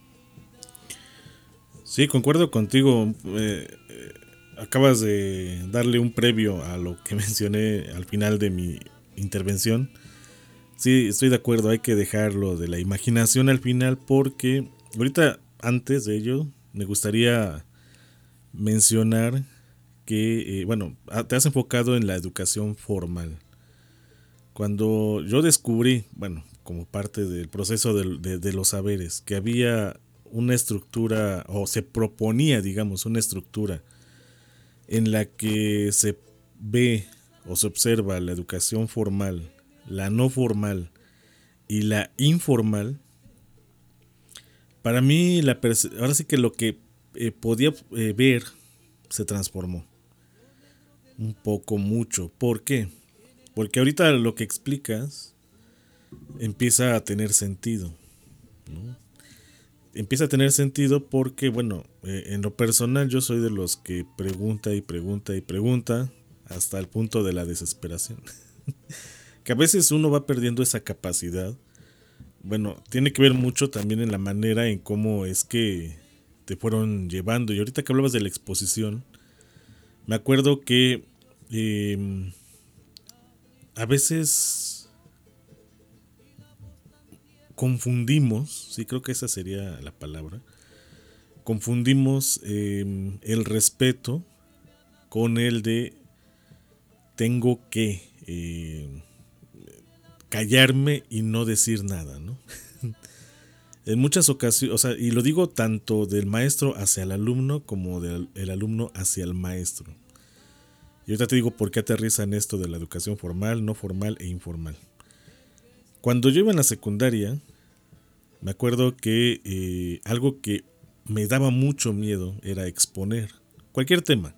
Sí, concuerdo contigo. Eh, eh, acabas de darle un previo a lo que mencioné al final de mi intervención. Sí, estoy de acuerdo, hay que dejarlo de la imaginación al final porque ahorita, antes de ello, me gustaría mencionar que, eh, bueno, te has enfocado en la educación formal. Cuando yo descubrí, bueno, como parte del proceso de, de, de los saberes, que había una estructura, o se proponía, digamos, una estructura en la que se ve o se observa la educación formal, la no formal y la informal, para mí la perce- ahora sí que lo que eh, podía eh, ver se transformó un poco, mucho. ¿Por qué? Porque ahorita lo que explicas empieza a tener sentido, ¿no? Empieza a tener sentido porque, bueno, eh, en lo personal yo soy de los que pregunta y pregunta y pregunta hasta el punto de la desesperación. Que a veces uno va perdiendo esa capacidad bueno, tiene que ver mucho también en la manera en cómo es que te fueron llevando. Y ahorita que hablabas de la exposición, me acuerdo que eh, a veces confundimos, sí, creo que esa sería la palabra, confundimos eh, el respeto con el de tengo que eh, callarme y no decir nada, ¿no? En muchas ocasiones, o sea, y lo digo tanto del maestro hacia el alumno como del el alumno hacia el maestro. Y ahorita te digo por qué aterriza en esto de la educación formal, no formal e informal. Cuando yo iba en la secundaria, me acuerdo que eh, algo que me daba mucho miedo era exponer cualquier tema.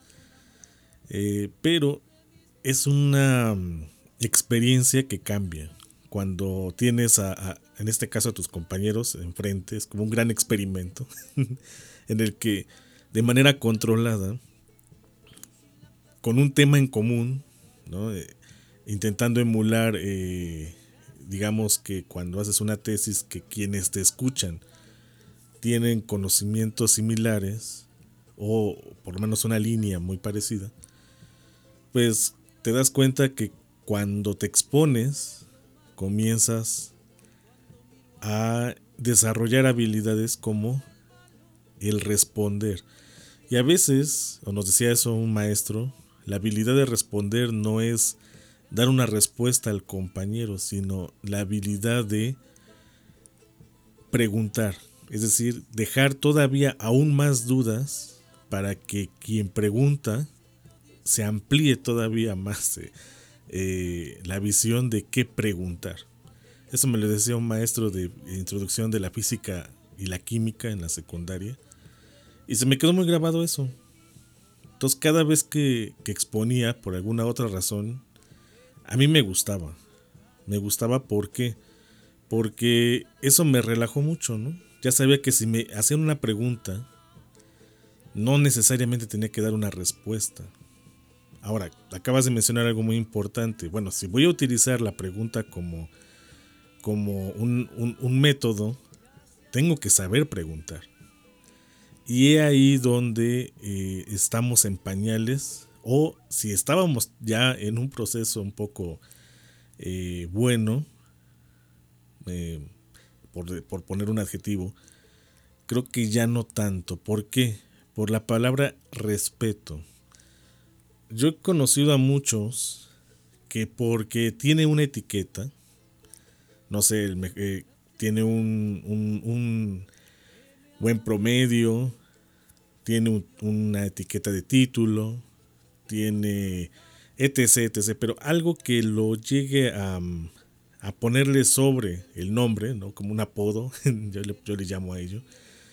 Eh, pero es una um, experiencia que cambia. Cuando tienes, a, a, en este caso, a tus compañeros enfrente, es como un gran experimento en el que de manera controlada, con un tema en común, ¿no? eh, intentando emular, eh, digamos que cuando haces una tesis, que quienes te escuchan tienen conocimientos similares o por lo menos una línea muy parecida, pues te das cuenta que cuando te expones comienzas a desarrollar habilidades como el responder. Y a veces, o nos decía eso un maestro, la habilidad de responder no es dar una respuesta al compañero, sino la habilidad de preguntar. Es decir, dejar todavía aún más dudas para que quien pregunta se amplíe todavía más eh, eh, la visión de qué preguntar. Eso me lo decía un maestro de introducción de la física y la química en la secundaria. Y se me quedó muy grabado eso. Entonces cada vez que, que exponía por alguna otra razón, a mí me gustaba. Me gustaba ¿por qué? Porque eso me relajó mucho, ¿no? Ya sabía que si me hacían una pregunta, no necesariamente tenía que dar una respuesta. Ahora, acabas de mencionar algo muy importante. Bueno, si voy a utilizar la pregunta como, como un, un, un método, tengo que saber preguntar. Y es ahí donde eh, estamos en pañales, o si estábamos ya en un proceso un poco eh, bueno, eh, por, por poner un adjetivo, creo que ya no tanto. ¿Por qué? Por la palabra respeto. Yo he conocido a muchos que porque tiene una etiqueta, no sé, el, eh, tiene un, un, un buen promedio, tiene un, una etiqueta de título, tiene etc, etc, pero algo que lo llegue a, a ponerle sobre el nombre, ¿no? Como un apodo, yo, le, yo le llamo a ello.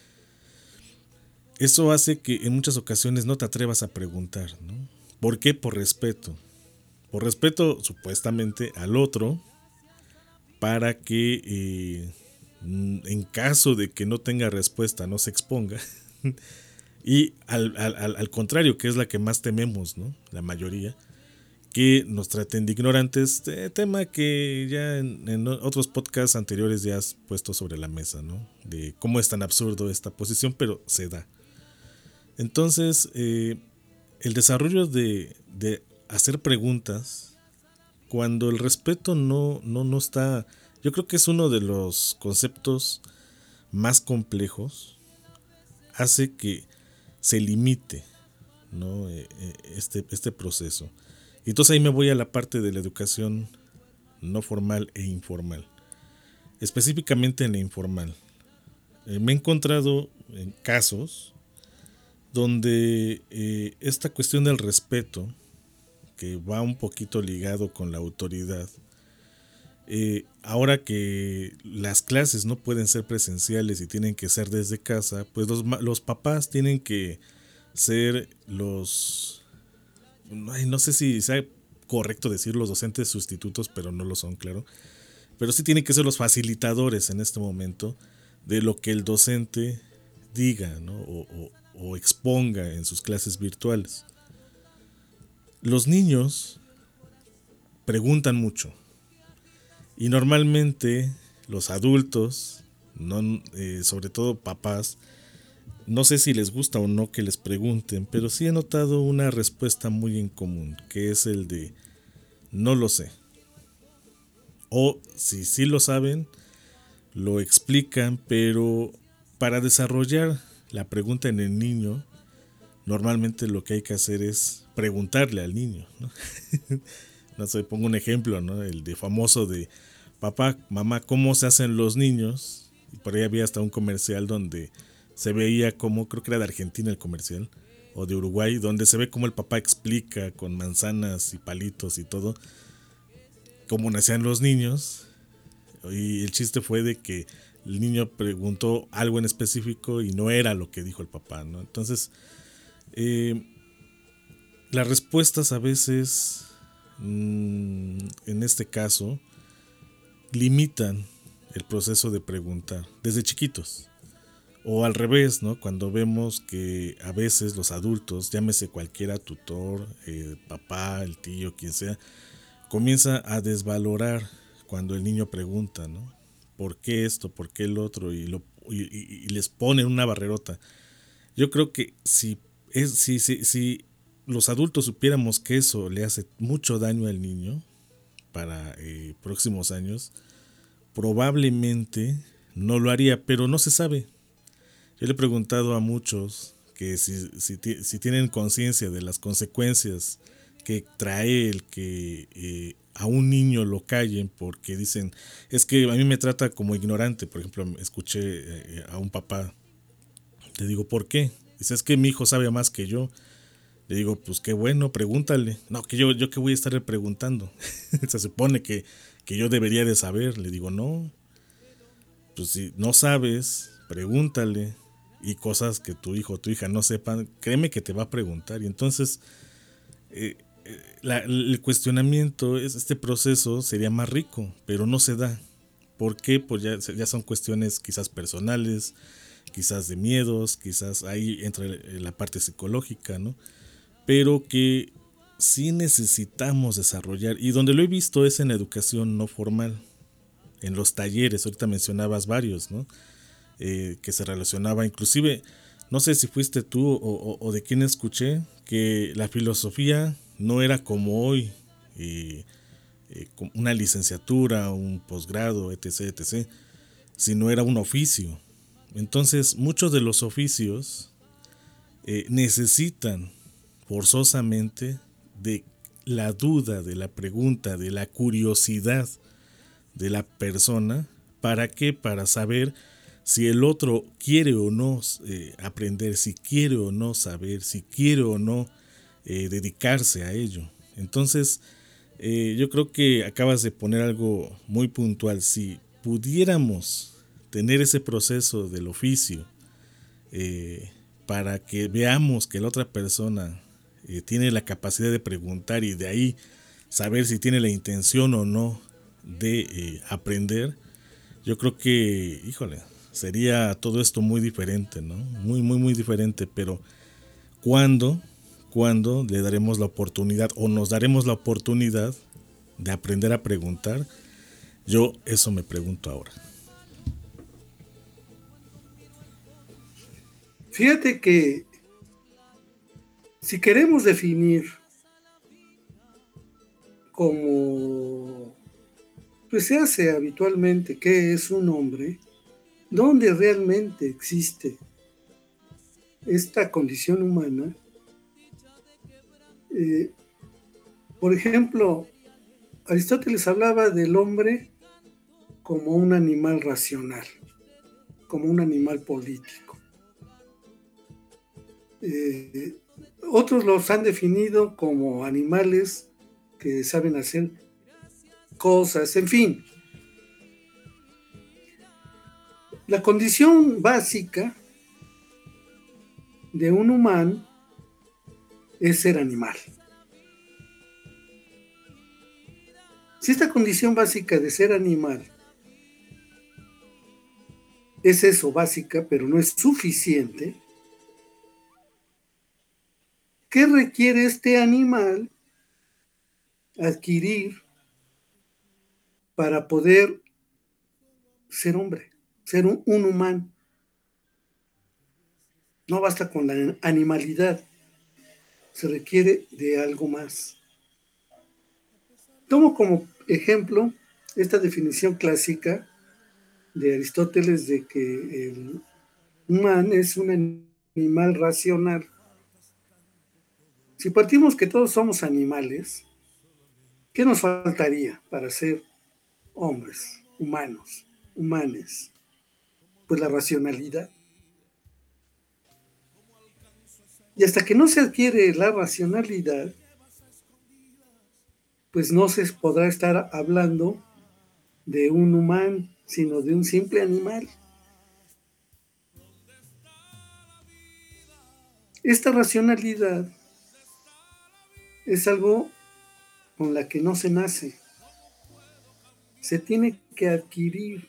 Eso hace que en muchas ocasiones no te atrevas a preguntar, ¿no? ¿Por qué? Por respeto. Por respeto supuestamente al otro, para que eh, en caso de que no tenga respuesta no se exponga. Y al, al, al contrario, que es la que más tememos, ¿no? La mayoría, que nos traten de ignorantes, eh, tema que ya en, en otros podcasts anteriores ya has puesto sobre la mesa, ¿no? De cómo es tan absurdo esta posición, pero se da. Entonces, eh, el desarrollo de, de hacer preguntas, cuando el respeto no, no, no está, yo creo que es uno de los conceptos más complejos, hace que se limite, ¿no? este, este proceso. Y entonces ahí me voy a la parte de la educación no formal e informal. Específicamente en la informal. Eh, me he encontrado en casos donde eh, esta cuestión del respeto, que va un poquito ligado con la autoridad, eh, ahora que las clases no pueden ser presenciales y tienen que ser desde casa, pues los, los papás tienen que ser los, ay, no sé si sea correcto decir los docentes sustitutos, pero no lo son, claro, pero sí tienen que ser los facilitadores en este momento de lo que el docente diga, ¿no? o, o o exponga en sus clases virtuales. Los niños preguntan mucho y normalmente los adultos, no, eh, sobre todo papás, no sé si les gusta o no que les pregunten, pero sí he notado una respuesta muy en común, que es el de no lo sé. O si sí lo saben, lo explican, pero para desarrollar la pregunta en el niño, normalmente lo que hay que hacer es preguntarle al niño, ¿no? No sé, pongo un ejemplo, ¿no? El de famoso de papá, mamá, ¿cómo se hacen los niños? Y por ahí había hasta un comercial donde se veía como, creo que era de Argentina el comercial, o de Uruguay, donde se ve como el papá explica con manzanas y palitos y todo, cómo nacían los niños. Y el chiste fue de que el niño preguntó algo en específico y no era lo que dijo el papá, ¿no? Entonces, eh, las respuestas a veces, mmm, en este caso, limitan el proceso de preguntar desde chiquitos. O al revés, ¿no? Cuando vemos que a veces los adultos, llámese cualquiera, tutor, eh, papá, el tío, quien sea, comienza a desvalorar cuando el niño pregunta, ¿no? ¿Por qué esto? ¿Por qué el otro? Y, lo, y, y, y les ponen una barrerota. Yo creo que si, es, si, si, si los adultos supiéramos que eso le hace mucho daño al niño para eh, próximos años, probablemente no lo haría, pero no se sabe. Yo le he preguntado a muchos que si, si, si tienen conciencia de las consecuencias que trae el que eh, a un niño lo callen porque dicen, es que a mí me trata como ignorante. Por ejemplo, escuché eh, a un papá, le digo, ¿por qué? Dice, es que mi hijo sabe más que yo. Le digo, pues qué bueno, pregúntale. No, que yo, yo qué voy a estarle preguntando. Se supone que, que yo debería de saber. Le digo, no, pues si no sabes, pregúntale. Y cosas que tu hijo o tu hija no sepan, créeme que te va a preguntar. Y entonces eh, la, el cuestionamiento, este proceso sería más rico, pero no se da. ¿Por qué? Pues ya, ya son cuestiones quizás personales, quizás de miedos, quizás ahí entra la parte psicológica, ¿no? Pero que sí necesitamos desarrollar, y donde lo he visto es en la educación no formal, en los talleres. Ahorita mencionabas varios, ¿no? Eh, que se relacionaba, inclusive, no sé si fuiste tú o, o, o de quién escuché, que la filosofía no era como hoy, eh, eh, una licenciatura, un posgrado, etc, etc, sino era un oficio. Entonces, muchos de los oficios eh, necesitan forzosamente de la duda, de la pregunta, de la curiosidad de la persona. ¿Para qué? Para saber si el otro quiere o no eh, aprender, si quiere o no saber, si quiere o no eh, dedicarse a ello. Entonces, eh, yo creo que acabas de poner algo muy puntual. Si pudiéramos tener ese proceso del oficio eh, para que veamos que la otra persona eh, tiene la capacidad de preguntar y de ahí saber si tiene la intención o no de eh, aprender, yo creo que, híjole, sería todo esto muy diferente, ¿no? Muy, muy, muy diferente. Pero ¿cuándo, cuándo le daremos la oportunidad o nos daremos la oportunidad de aprender a preguntar? Yo eso me pregunto ahora. Fíjate que si queremos definir como pues se hace habitualmente qué es un hombre, ¿dónde realmente existe esta condición humana? Eh, por ejemplo, Aristóteles hablaba del hombre como un animal racional, como un animal político. Eh, otros los han definido como animales que saben hacer cosas, en fin. La condición básica de un humano es ser animal. Si esta condición básica de ser animal es eso, básica, pero no es suficiente, ¿qué requiere este animal adquirir para poder ser hombre, ser un, un humano. No basta con la animalidad, se requiere de algo más. Tomo como ejemplo esta definición clásica de Aristóteles de que el humano es un animal racional. Si partimos que todos somos animales, ¿qué nos faltaría para ser hombres, humanos, humanes? Pues la racionalidad. Y hasta que no se adquiere la racionalidad, pues no se podrá estar hablando de un humano, sino de un simple animal. Esta racionalidad es algo con la que no se nace, se tiene que adquirir.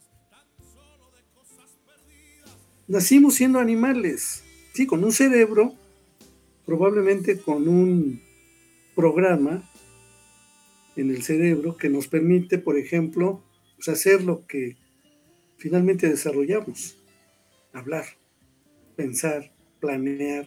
Nacimos siendo animales, sí, con un cerebro, probablemente con un programa en el cerebro que nos permite, por ejemplo, pues hacer lo que finalmente desarrollamos: hablar, pensar, planear,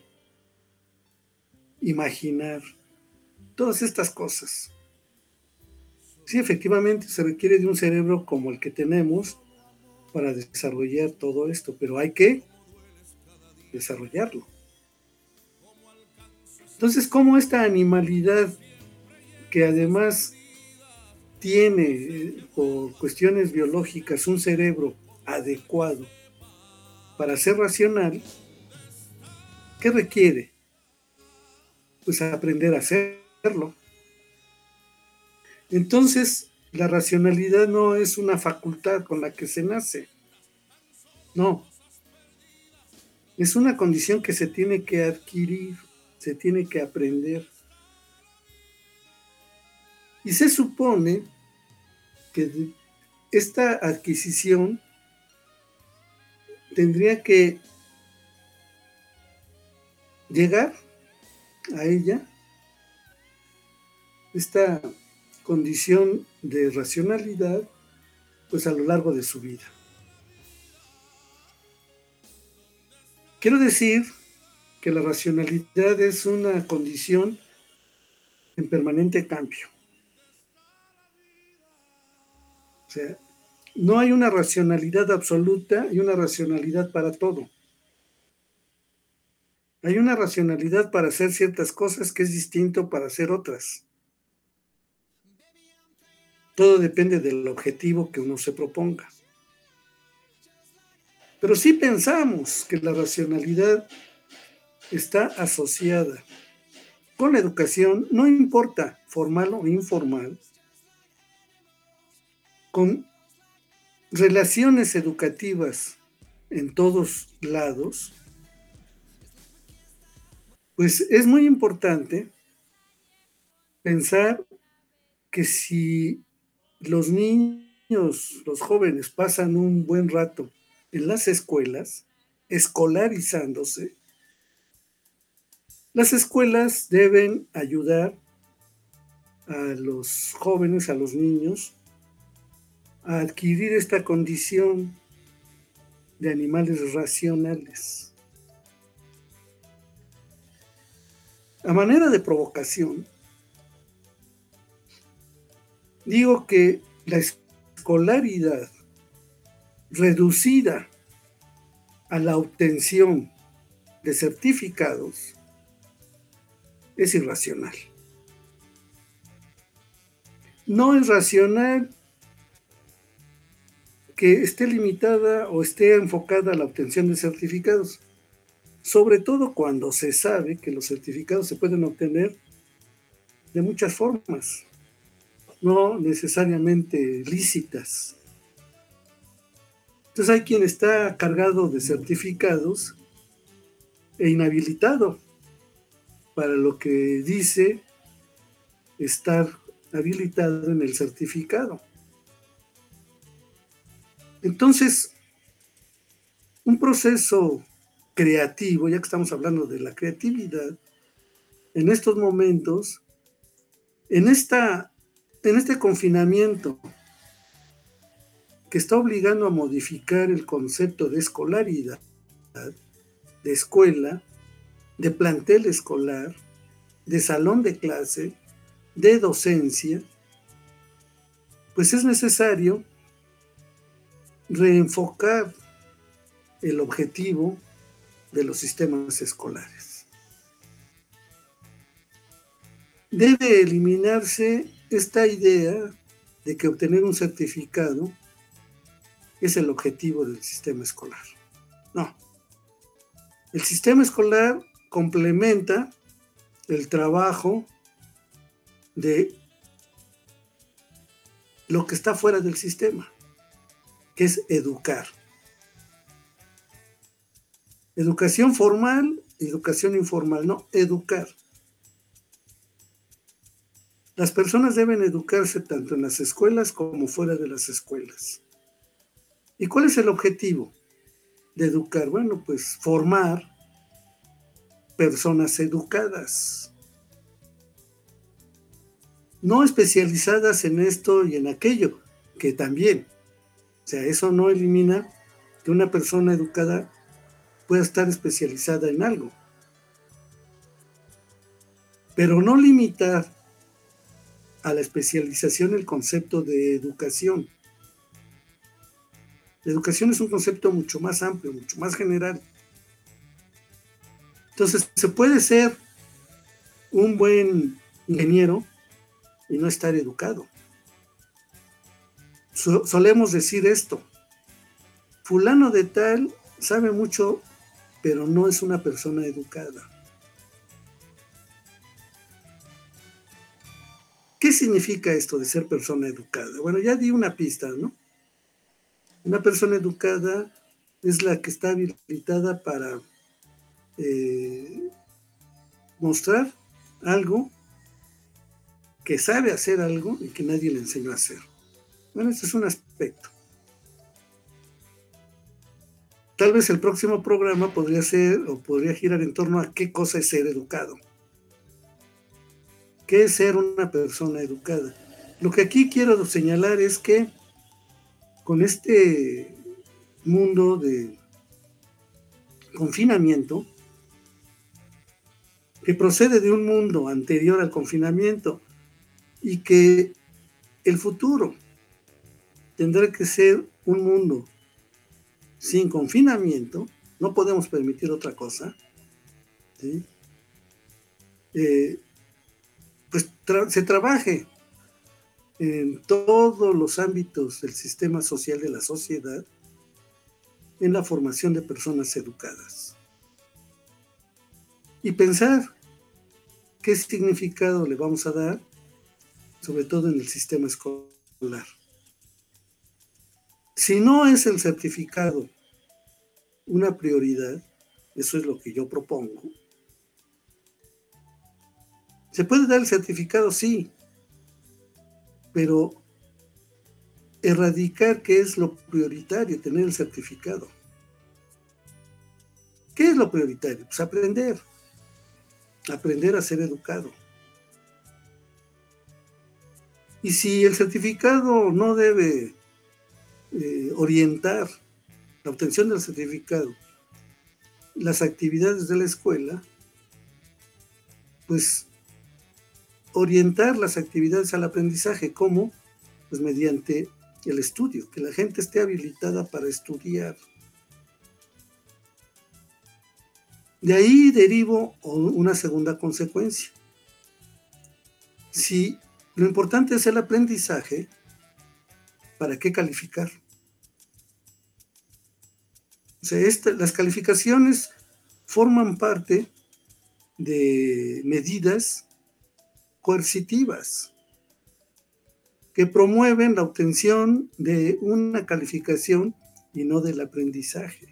imaginar, todas estas cosas. Sí, efectivamente se requiere de un cerebro como el que tenemos para desarrollar todo esto, pero hay que desarrollarlo. Entonces, ¿cómo esta animalidad, que además tiene, eh, por cuestiones biológicas, un cerebro adecuado para ser racional, ¿qué requiere? Pues aprender a hacerlo. Entonces, la racionalidad no es una facultad con la que se nace. No. Es una condición que se tiene que adquirir, se tiene que aprender. Y se supone que esta adquisición tendría que llegar a ella, esta condición de racionalidad, pues a lo largo de su vida. Quiero decir que la racionalidad es una condición en permanente cambio. O sea, no hay una racionalidad absoluta y una racionalidad para todo. Hay una racionalidad para hacer ciertas cosas que es distinto para hacer otras. Todo depende del objetivo que uno se proponga. Pero sí pensamos que la racionalidad está asociada con la educación, no importa formal o informal, con relaciones educativas en todos lados. Pues es muy importante pensar que si los niños, los jóvenes pasan un buen rato en las escuelas, escolarizándose, las escuelas deben ayudar a los jóvenes, a los niños, a adquirir esta condición de animales racionales. A manera de provocación, digo que la escolaridad reducida a la obtención de certificados es irracional. No es racional que esté limitada o esté enfocada a la obtención de certificados, sobre todo cuando se sabe que los certificados se pueden obtener de muchas formas, no necesariamente lícitas. Entonces hay quien está cargado de certificados e inhabilitado para lo que dice estar habilitado en el certificado. Entonces, un proceso creativo, ya que estamos hablando de la creatividad, en estos momentos, en, esta, en este confinamiento que está obligando a modificar el concepto de escolaridad, de escuela, de plantel escolar, de salón de clase, de docencia, pues es necesario reenfocar el objetivo de los sistemas escolares. Debe eliminarse esta idea de que obtener un certificado es el objetivo del sistema escolar. No. El sistema escolar complementa el trabajo de lo que está fuera del sistema, que es educar. Educación formal, educación informal, no, educar. Las personas deben educarse tanto en las escuelas como fuera de las escuelas. ¿Y cuál es el objetivo de educar? Bueno, pues formar personas educadas, no especializadas en esto y en aquello, que también, o sea, eso no elimina que una persona educada pueda estar especializada en algo, pero no limitar a la especialización el concepto de educación. La educación es un concepto mucho más amplio, mucho más general. Entonces, se puede ser un buen ingeniero y no estar educado. So- solemos decir esto: fulano de tal sabe mucho, pero no es una persona educada. ¿Qué significa esto de ser persona educada? Bueno, ya di una pista, ¿no? Una persona educada es la que está habilitada para eh, mostrar algo, que sabe hacer algo y que nadie le enseñó a hacer. Bueno, este es un aspecto. Tal vez el próximo programa podría ser o podría girar en torno a qué cosa es ser educado. ¿Qué es ser una persona educada? Lo que aquí quiero señalar es que con este mundo de confinamiento, que procede de un mundo anterior al confinamiento y que el futuro tendrá que ser un mundo sin confinamiento, no podemos permitir otra cosa, ¿sí? Eh, pues tra- se trabaje en todos los ámbitos del sistema social de la sociedad en la formación de personas educadas. Y pensar qué significado le vamos a dar, sobre todo en el sistema escolar. Si no es el certificado una prioridad, eso es lo que yo propongo. ¿Se puede dar el certificado? Sí, pero erradicar qué es lo prioritario, tener el certificado. ¿Qué es lo prioritario? Pues aprender, aprender a ser educado. Y si el certificado no debe eh, orientar la obtención del certificado, las actividades de la escuela, pues orientar las actividades al aprendizaje. ¿Cómo? Pues mediante el estudio, que la gente esté habilitada para estudiar. De ahí derivo una segunda consecuencia. Si lo importante es el aprendizaje, ¿para qué calificar? O sea, esta, las calificaciones forman parte de medidas coercitivas que promueven la obtención de una calificación y no del aprendizaje.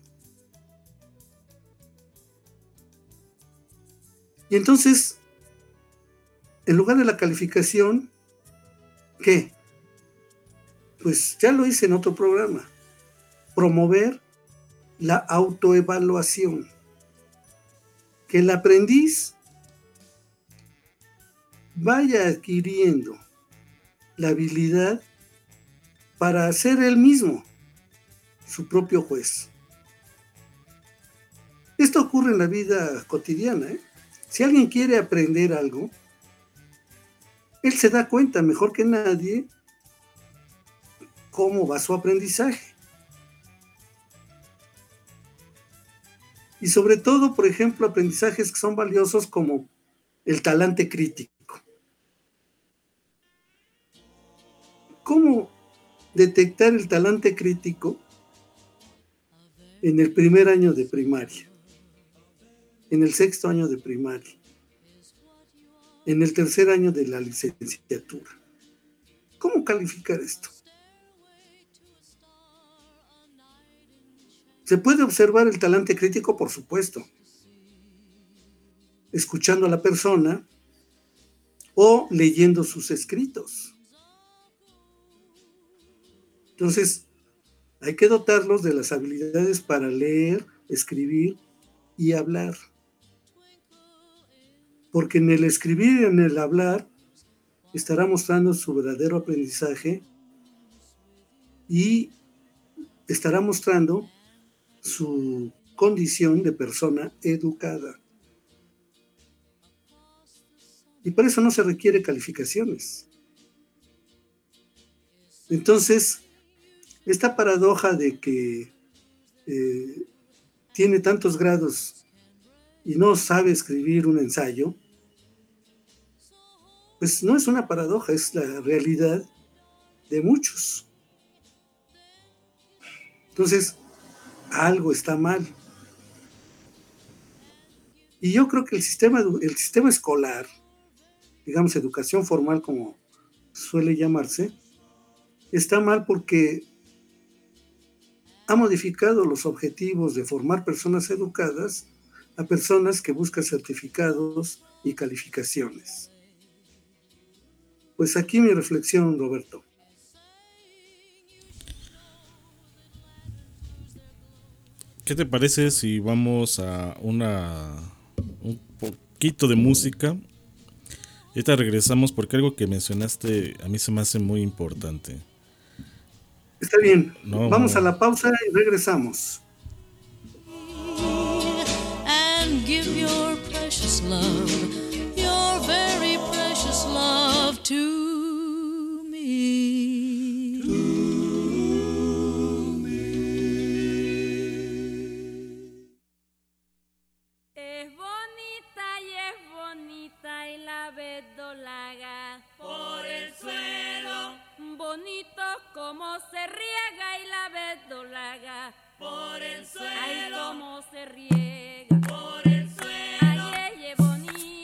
Y entonces, en lugar de la calificación, ¿qué? Pues ya lo hice en otro programa, promover la autoevaluación, que el aprendiz vaya adquiriendo la habilidad para ser él mismo su propio juez. Esto ocurre en la vida cotidiana, ¿eh? Si alguien quiere aprender algo, él se da cuenta mejor que nadie cómo va su aprendizaje. Y sobre todo, por ejemplo, aprendizajes que son valiosos como el talante crítico. ¿Cómo detectar el talante crítico en el primer año de primaria? En el sexto año de primaria, en el tercer año de la licenciatura. ¿Cómo calificar esto? Se puede observar el talante crítico, por supuesto, escuchando a la persona o leyendo sus escritos. Entonces, hay que dotarlos de las habilidades para leer, escribir y hablar. Porque en el escribir y en el hablar estará mostrando su verdadero aprendizaje y estará mostrando su condición de persona educada. Y para eso no se requiere calificaciones. Entonces, esta paradoja de que eh, tiene tantos grados y no sabe escribir un ensayo, pues no es una paradoja, es la realidad de muchos. Entonces, algo está mal. Y yo creo que el sistema, el sistema escolar, digamos educación formal como suele llamarse, está mal porque ha modificado los objetivos de formar personas educadas a personas que buscan certificados y calificaciones. Pues aquí mi reflexión, Roberto. ¿Qué te parece si vamos a una un poquito de música? Y ahorita regresamos porque algo que mencionaste a mí se me hace muy importante. Está bien, no, vamos no. a la pausa y regresamos. And give your precious love, your very precious love to me. To me. Es bonita y es bonita y la verdolaga por el suelo. Bonito como se riega y la verdolaga por el suelo. Ay, cómo se riega por el suelo. Ay, ella es bonita.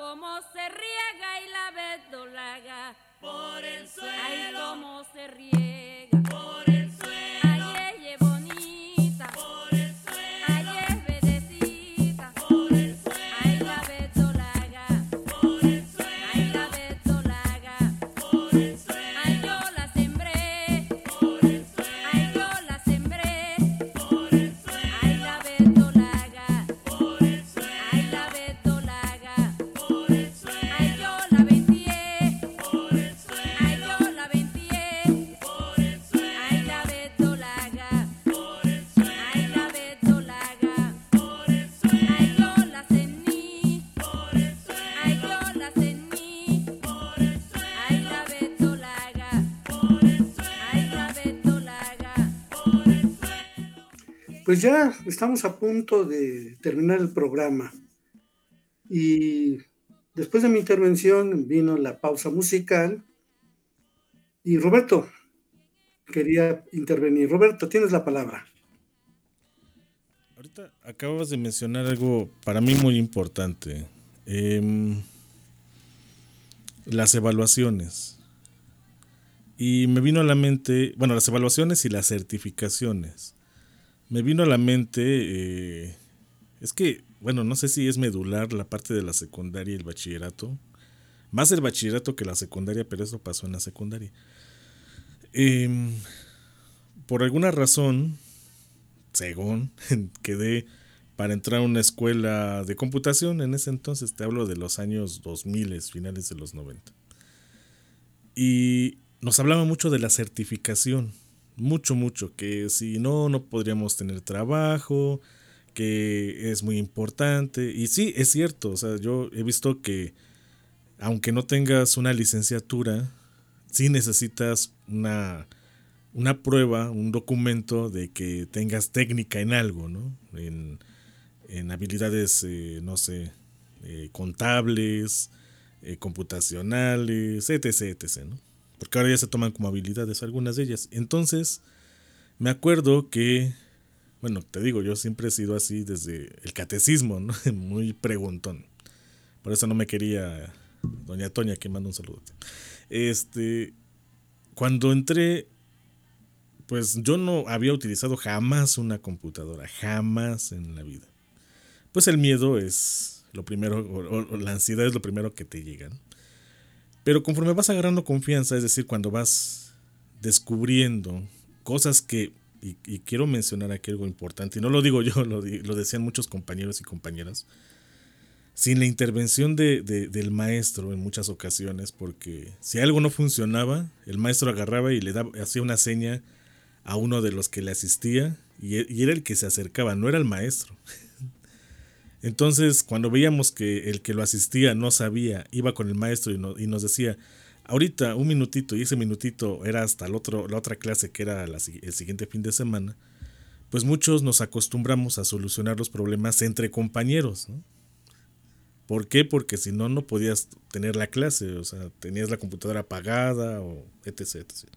cómo se riega y la verdolaga por el suelo. Ay, cómo se riega por el suelo. Ay, ella es bonita por el suelo. Ay, es verdecita por el suelo. Ay, la verdolaga por el suelo. Ay, la verdolaga por el suelo. Ay, yo la sembré por el suelo. Ay, yo la sembré por el suelo. Ay, la verdolaga por el suelo. Ay, la verdolaga por el suelo. Ay, yo la vendí por el suelo. Ay, yo la vendí por el suelo. Ay, la verdolaga por el suelo. Ay, la verdolaga por el suelo. Ay, yo la cení por el suelo. Ay, yo la cení por el suelo. Ay, la verdolaga por el suelo. Ay, la verdolaga por el suelo. Pues ya estamos a punto de terminar el programa. Y después de mi intervención vino la pausa musical. Y Roberto quería intervenir. Roberto, tienes la palabra. Ahorita acabas de mencionar algo para mí muy importante. Em, las evaluaciones. Y me vino a la mente, bueno, las evaluaciones y las certificaciones. Me vino a la mente, eh, es que, bueno, no sé si es medular la parte de la secundaria y el bachillerato. Más el bachillerato que la secundaria, pero eso pasó en la secundaria. Eh, por alguna razón, según, quedé para entrar a una escuela de computación. En ese entonces, te hablo de los años dos mil, finales de los noventa. Y nos hablaba mucho de la certificación. Mucho, mucho. Que si no, no podríamos tener trabajo, que es muy importante. Y sí, es cierto. O sea, yo he visto que aunque no tengas una licenciatura, sí necesitas una, una prueba, un documento de que tengas técnica en algo, ¿no? En, en habilidades, eh, no sé, eh, contables, eh, computacionales, etc, etc, ¿no? Porque ahora ya se toman como habilidades algunas de ellas. Entonces, me acuerdo que, bueno, te digo, yo siempre he sido así desde el catecismo, ¿no? Muy preguntón. Por eso no me quería doña Toña, que manda un saludo. Este, cuando entré, pues yo no había utilizado jamás una computadora, jamás en la vida. Pues el miedo es lo primero, o, o la ansiedad es lo primero que te llega, ¿no? Pero conforme vas agarrando confianza, es decir, cuando vas descubriendo cosas que, y, y quiero mencionar aquí algo importante, y no lo digo yo, lo, lo decían muchos compañeros y compañeras, sin la intervención de, de, del maestro en muchas ocasiones, porque si algo no funcionaba, el maestro agarraba y le daba, hacía una seña a uno de los que le asistía, y, y era el que se acercaba, no era el maestro. Entonces, cuando veíamos que el que lo asistía no sabía, iba con el maestro y, no, y nos decía, ahorita un minutito, y ese minutito era hasta el otro, la otra clase que era la, el siguiente fin de semana, pues muchos nos acostumbramos a solucionar los problemas entre compañeros, ¿no? ¿Por qué? Porque si no, no podías tener la clase, o sea, tenías la computadora apagada, o etc, etcétera.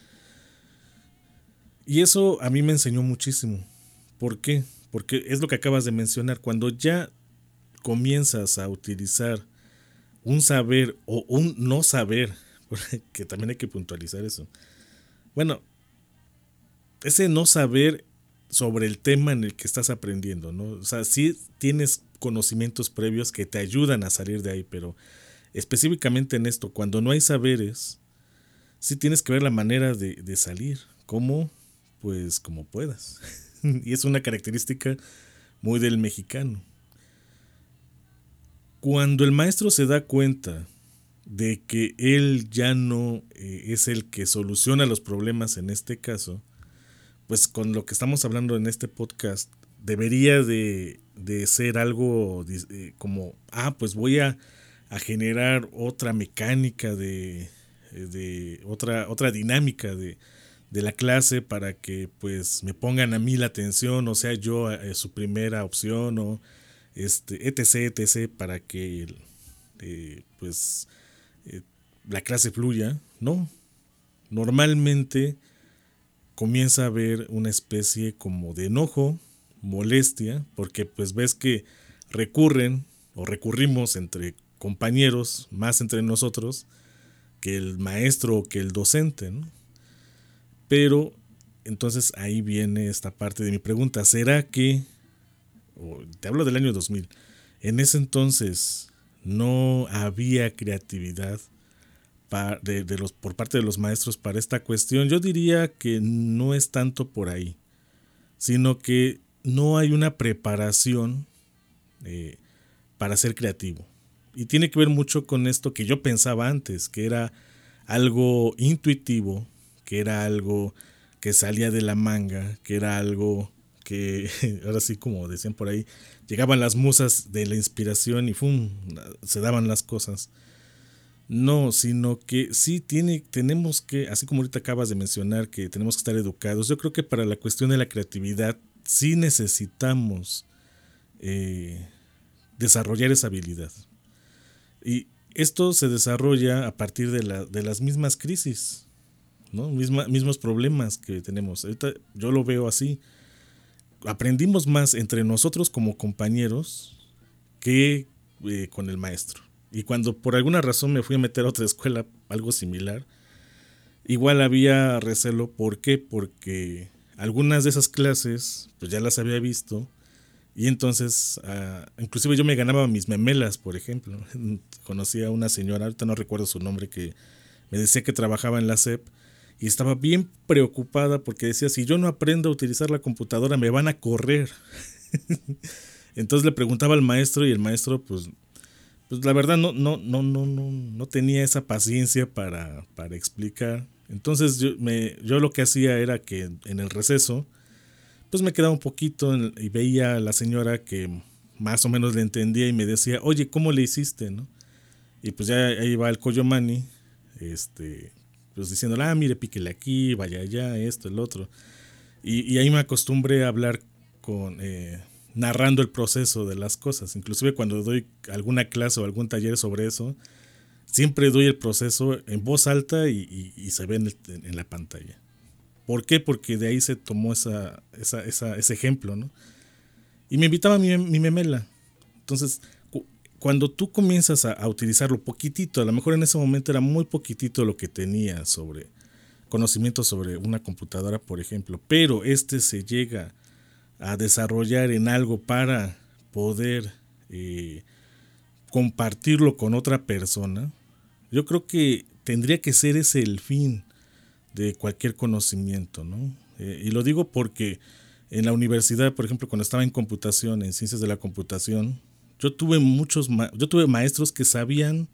Y eso a mí me enseñó muchísimo. ¿Por qué? Porque es lo que acabas de mencionar. Cuando ya comienzas a utilizar un saber o un no saber, que también hay que puntualizar eso. Bueno, ese no saber sobre el tema en el que estás aprendiendo, ¿no? O sea, sí tienes conocimientos previos que te ayudan a salir de ahí, pero específicamente en esto, cuando no hay saberes, sí tienes que ver la manera de, de salir. ¿Cómo? Pues como puedas. Y es una característica muy del mexicano. Cuando el maestro se da cuenta de que él ya no eh, es el que soluciona los problemas en este caso, pues con lo que estamos hablando en este podcast, debería de, de ser algo eh, como, ah, pues voy a, a generar otra mecánica, de, de otra, otra dinámica de, de la clase para que pues me pongan a mí la atención, o sea, yo eh, su primera opción, o este, etc, etc, para que eh, pues eh, la clase fluya. No, normalmente comienza a haber una especie como de enojo, molestia, porque pues ves que recurren o recurrimos entre compañeros, más entre nosotros, que el maestro o que el docente, ¿no? Pero entonces ahí viene esta parte de mi pregunta. ¿Será que, oh, te hablo del año dos mil, en ese entonces no había creatividad pa- de, de los, por parte de los maestros para esta cuestión? Yo diría que no es tanto por ahí, sino que no hay una preparación eh, para ser creativo. Y tiene que ver mucho con esto que yo pensaba antes, que era algo intuitivo, que era algo que salía de la manga, que era algo que, ahora sí, como decían por ahí, llegaban las musas de la inspiración y ¡fum!, se daban las cosas. No, sino que sí tiene, tenemos que, así como ahorita acabas de mencionar que tenemos que estar educados, yo creo que para la cuestión de la creatividad sí necesitamos eh, desarrollar esa habilidad. Y esto se desarrolla a partir de, la, de las mismas crisis, ¿no? Misma, mismos problemas que tenemos. Ahorita yo lo veo así. Aprendimos más entre nosotros como compañeros que eh, con el maestro. Y cuando por alguna razón me fui a meter a otra escuela, algo similar, igual había recelo. ¿Por qué? Porque algunas de esas clases pues ya las había visto. Y entonces, uh, inclusive yo me ganaba mis memelas, por ejemplo. Conocí a una señora, ahorita no recuerdo su nombre, que me decía que trabajaba en la S E P y estaba bien preocupada porque decía, si yo no aprendo a utilizar la computadora me van a correr. Entonces le preguntaba al maestro y el maestro, pues, pues la verdad no, no, no, no, no, no tenía esa paciencia para, para explicar. Entonces yo, me, yo lo que hacía era que en el receso, pues me quedaba un poquito y veía a la señora que más o menos le entendía y me decía, oye, ¿cómo le hiciste? ¿No? Y pues ya ahí va el Coyomani, este, pues diciendo, ah, mire, píquele aquí, vaya allá, esto, el otro. Y, y ahí me acostumbré a hablar con, eh, narrando el proceso de las cosas. Inclusive cuando doy alguna clase o algún taller sobre eso, siempre doy el proceso en voz alta y, y, y se ve en, el, en la pantalla. ¿Por qué? Porque de ahí se tomó esa, esa, esa, ese ejemplo, ¿no? Y me invitaba a mi, mi memela. Entonces, cu- cuando tú comienzas a, a utilizarlo poquitito, a lo mejor en ese momento era muy poquitito lo que tenía sobre conocimiento sobre una computadora, por ejemplo, pero este se llega a desarrollar en algo para poder eh, compartirlo con otra persona, yo creo que tendría que ser ese el fin de cualquier conocimiento, ¿no? Eh, y lo digo porque en la universidad, por ejemplo, cuando estaba en computación, en ciencias de la computación, yo tuve muchos, ma- yo tuve maestros que sabían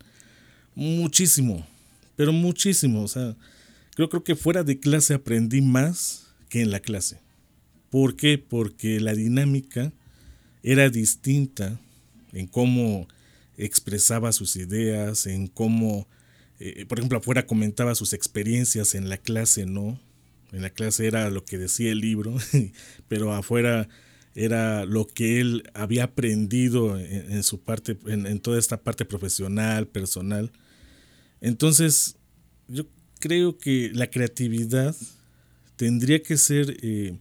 muchísimo, pero muchísimo. O sea, creo, creo que fuera de clase aprendí más que en la clase. ¿Por qué? Porque la dinámica era distinta en cómo expresaba sus ideas, en cómo Eh, por ejemplo, afuera comentaba sus experiencias, en la clase no. En la clase era lo que decía el libro, pero afuera era lo que él había aprendido en, en su parte, en, en toda esta parte profesional, personal. Entonces, yo creo que la creatividad tendría que ser eh,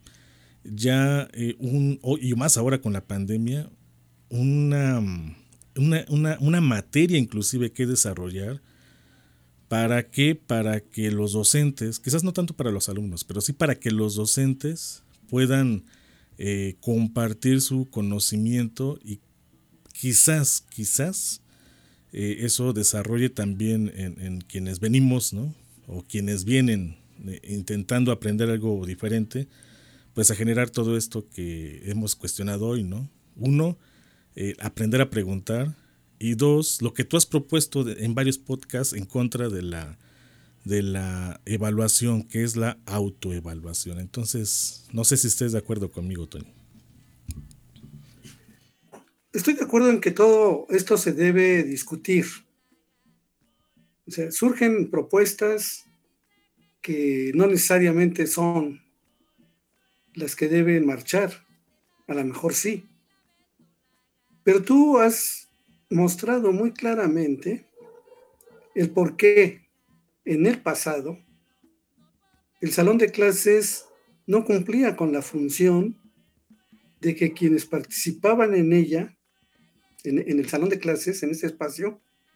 ya eh, un, y más ahora con la pandemia, una, una, una, una materia inclusive que desarrollar. ¿Para qué? Para que los docentes, quizás no tanto para los alumnos, pero sí para que los docentes puedan eh, compartir su conocimiento y quizás, quizás eh, eso desarrolle también en, en quienes venimos, ¿no? O quienes vienen eh, intentando aprender algo diferente, pues a generar todo esto que hemos cuestionado hoy, ¿no? Uno, eh, aprender a preguntar. Y dos, lo que tú has propuesto de, en varios podcasts en contra de la, de la evaluación, que es la autoevaluación. Entonces, no sé si estés de acuerdo conmigo, Tony. Estoy de acuerdo en que todo esto se debe discutir. O sea, surgen propuestas que no necesariamente son las que deben marchar. A lo mejor sí. Pero tú has mostrado muy claramente el por qué en el pasado el salón de clases no cumplía con la función de que quienes participaban en ella, en, en el salón de clases, en ese espacio,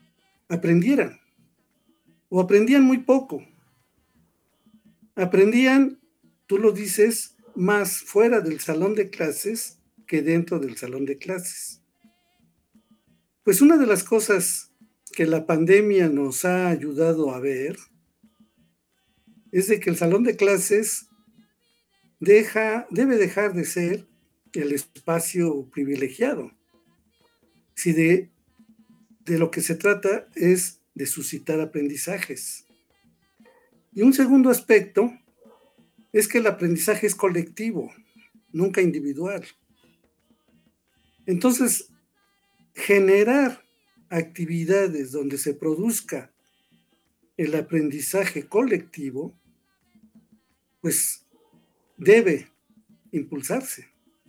aprendieran, o aprendían muy poco. Aprendían, tú lo dices, más fuera del salón de clases que dentro del salón de clases. Pues una de las cosas que la pandemia nos ha ayudado a ver es de que el salón de clases deja, debe dejar de ser el espacio privilegiado. Si de, de lo que se trata es de suscitar aprendizajes. Y un segundo aspecto es que el aprendizaje es colectivo, nunca individual. Entonces, generar actividades donde se produzca el aprendizaje colectivo, pues debe impulsarse.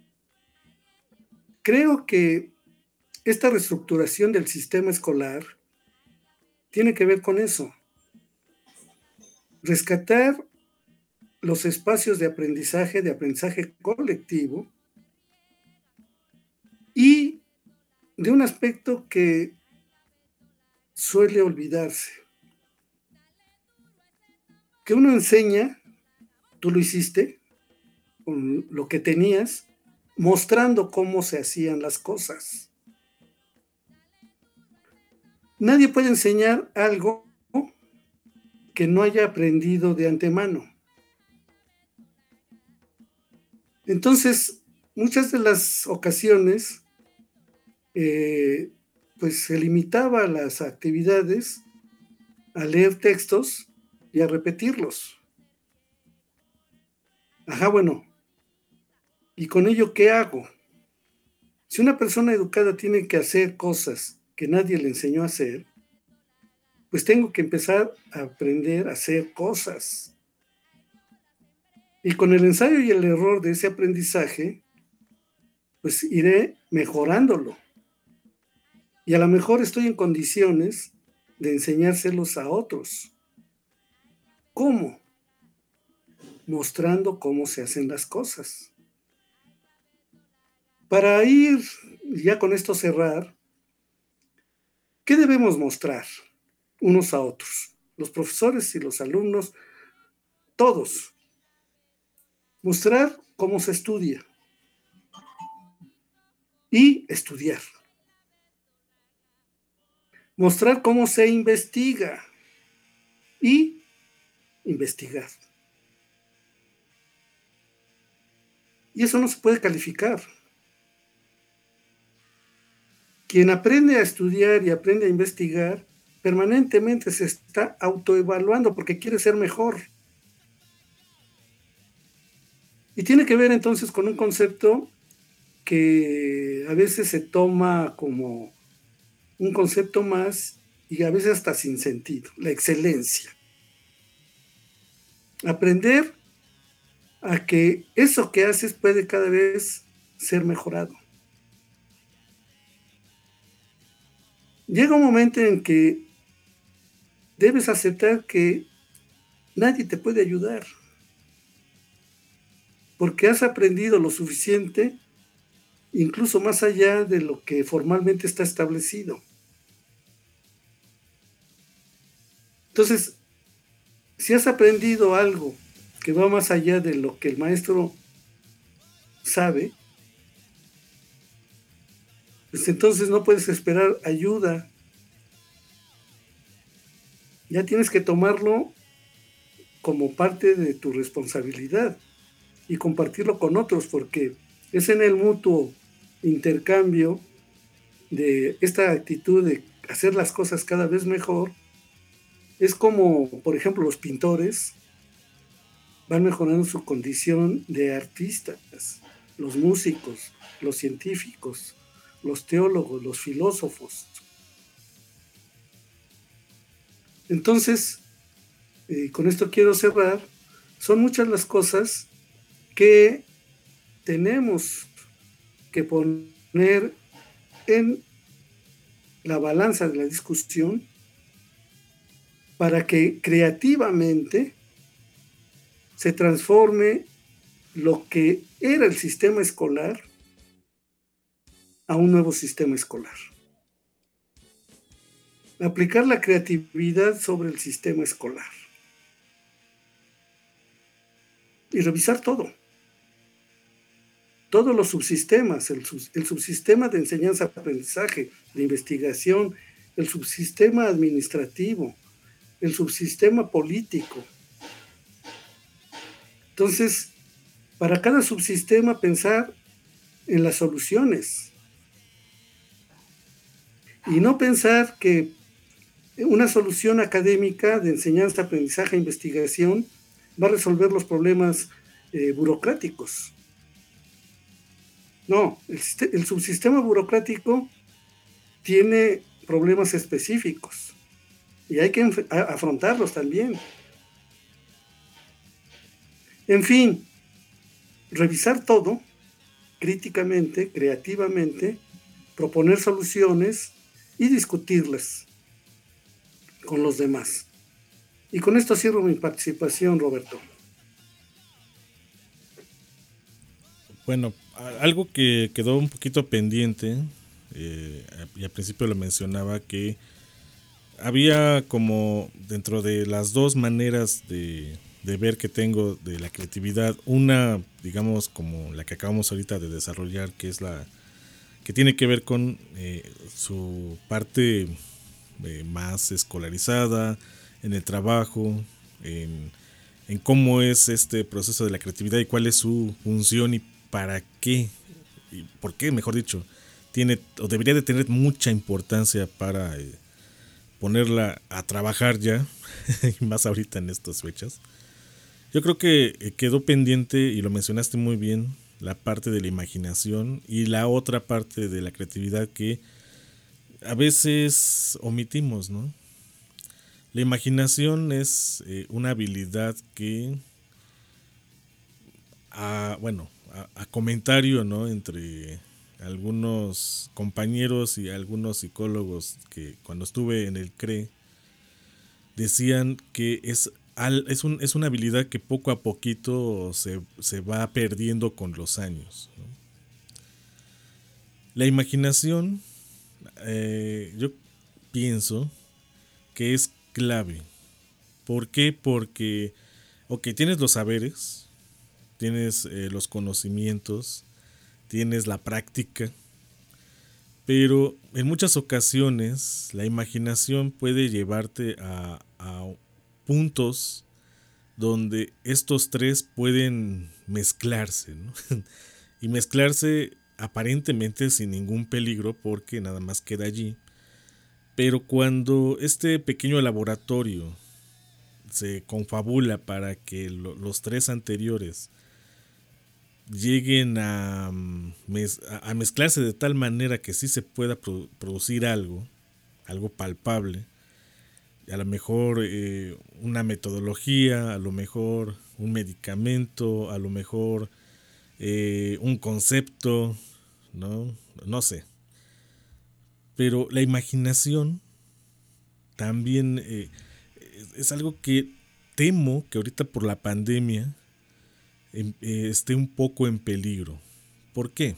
Creo que esta reestructuración del sistema escolar tiene que ver con eso. Rescatar los espacios de aprendizaje, de aprendizaje colectivo, y de un aspecto que suele olvidarse. Que uno enseña, tú lo hiciste, con lo que tenías, mostrando cómo se hacían las cosas. Nadie puede enseñar algo que no haya aprendido de antemano. Entonces, muchas de las ocasiones, eh, pues se limitaba las actividades a leer textos y a repetirlos. Ajá, bueno, ¿y con ello qué hago? Si una persona educada tiene que hacer cosas que nadie le enseñó a hacer, pues tengo que empezar a aprender a hacer cosas. Y con el ensayo y el error de ese aprendizaje, pues iré mejorándolo. Y a lo mejor estoy en condiciones de enseñárselos a otros. ¿Cómo? Mostrando cómo se hacen las cosas. Para ir, ya con esto cerrar, ¿qué debemos mostrar unos a otros? Los profesores y los alumnos, todos. Mostrar cómo se estudia y estudiar. Mostrar cómo se investiga y investigar. Y eso no se puede calificar. Quien aprende a estudiar y aprende a investigar, permanentemente se está autoevaluando porque quiere ser mejor. Y tiene que ver entonces con un concepto que a veces se toma como un concepto más y a veces hasta sin sentido, la excelencia. Aprender a que eso que haces puede cada vez ser mejorado. Llega un momento en que debes aceptar que nadie te puede ayudar, porque has aprendido lo suficiente, incluso más allá de lo que formalmente está establecido. Entonces, si has aprendido algo que va más allá de lo que el maestro sabe, pues entonces no puedes esperar ayuda. Ya tienes que tomarlo como parte de tu responsabilidad y compartirlo con otros, porque es en el mutuo intercambio de esta actitud de hacer las cosas cada vez mejor. Es como, por ejemplo, los pintores van mejorando su condición de artistas, los músicos, los científicos, los teólogos, los filósofos. Entonces, eh, con esto quiero cerrar, son muchas las cosas que tenemos que poner en la balanza de la discusión para que creativamente se transforme lo que era el sistema escolar a un nuevo sistema escolar. aplicar la creatividad sobre el sistema escolar y revisar todo. Todos los subsistemas, el, sub, el subsistema de enseñanza-aprendizaje, de investigación, el subsistema administrativo, el subsistema político. Entonces, para cada subsistema pensar en las soluciones y no pensar que una solución académica de enseñanza, aprendizaje e investigación va a resolver los problemas eh, burocráticos. No, el, el subsistema burocrático tiene problemas específicos y hay que enf- a- afrontarlos también. En fin, revisar todo críticamente, creativamente, proponer soluciones y discutirlas con los demás. Y con esto cierro mi participación, Roberto. Bueno, algo que quedó un poquito pendiente, eh, y al principio lo mencionaba, que había como dentro de las dos maneras de, de ver que tengo de la creatividad, una, digamos, como la que acabamos ahorita de desarrollar, que es la que tiene que ver con eh, su parte eh, más escolarizada, en el trabajo, en, en cómo es este proceso de la creatividad y cuál es su función y para qué, y por qué, mejor dicho, tiene o debería de tener mucha importancia para eh, ponerla a trabajar ya, y más ahorita en estas fechas. Yo creo que eh, quedó pendiente, y lo mencionaste muy bien, la parte de la imaginación y la otra parte de la creatividad que a veces omitimos, ¿no? La imaginación es eh, una habilidad que, a, bueno, a, a comentario, ¿no?, entre algunos compañeros y algunos psicólogos que cuando estuve en el C R E decían que es, al, es, un, es una habilidad que poco a poquito se, se va perdiendo con los años, ¿no? La imaginación, eh, yo pienso que es clave. ¿Por qué? Porque, ok, tienes los saberes, tienes eh, los conocimientos, tienes la práctica, pero en muchas ocasiones la imaginación puede llevarte a, a puntos donde estos tres pueden mezclarse, ¿no? Y mezclarse aparentemente sin ningún peligro porque nada más queda allí. Pero cuando este pequeño laboratorio se confabula para que lo, los tres anteriores lleguen a, mez, a mezclarse de tal manera que sí se pueda pro, producir algo, algo palpable, a lo mejor eh, una metodología, a lo mejor un medicamento, a lo mejor eh, un concepto, ¿no? No sé. Pero la imaginación también eh, es algo que temo que ahorita por la pandemia eh, eh, esté un poco en peligro. ¿Por qué?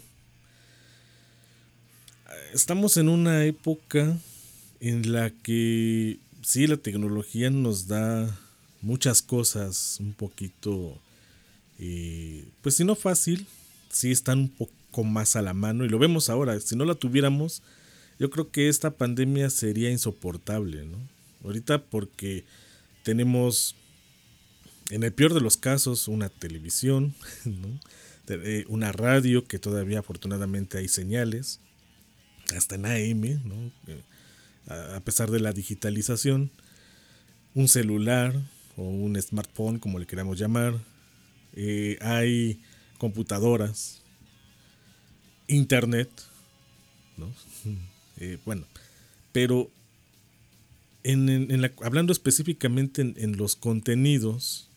Estamos en una época en la que sí, la tecnología nos da muchas cosas un poquito, eh, pues si no fácil, sí están un poco más a la mano y lo vemos ahora. Si no la tuviéramos, yo creo que esta pandemia sería insoportable, ¿no? Ahorita porque tenemos, en el peor de los casos, una televisión, ¿no?, una radio que todavía afortunadamente hay señales, hasta en A M, ¿no?, a pesar de la digitalización, un celular o un smartphone, como le queramos llamar, eh, hay computadoras, internet, ¿no? Eh, bueno, pero en, en, en la, hablando específicamente en, en los contenidos,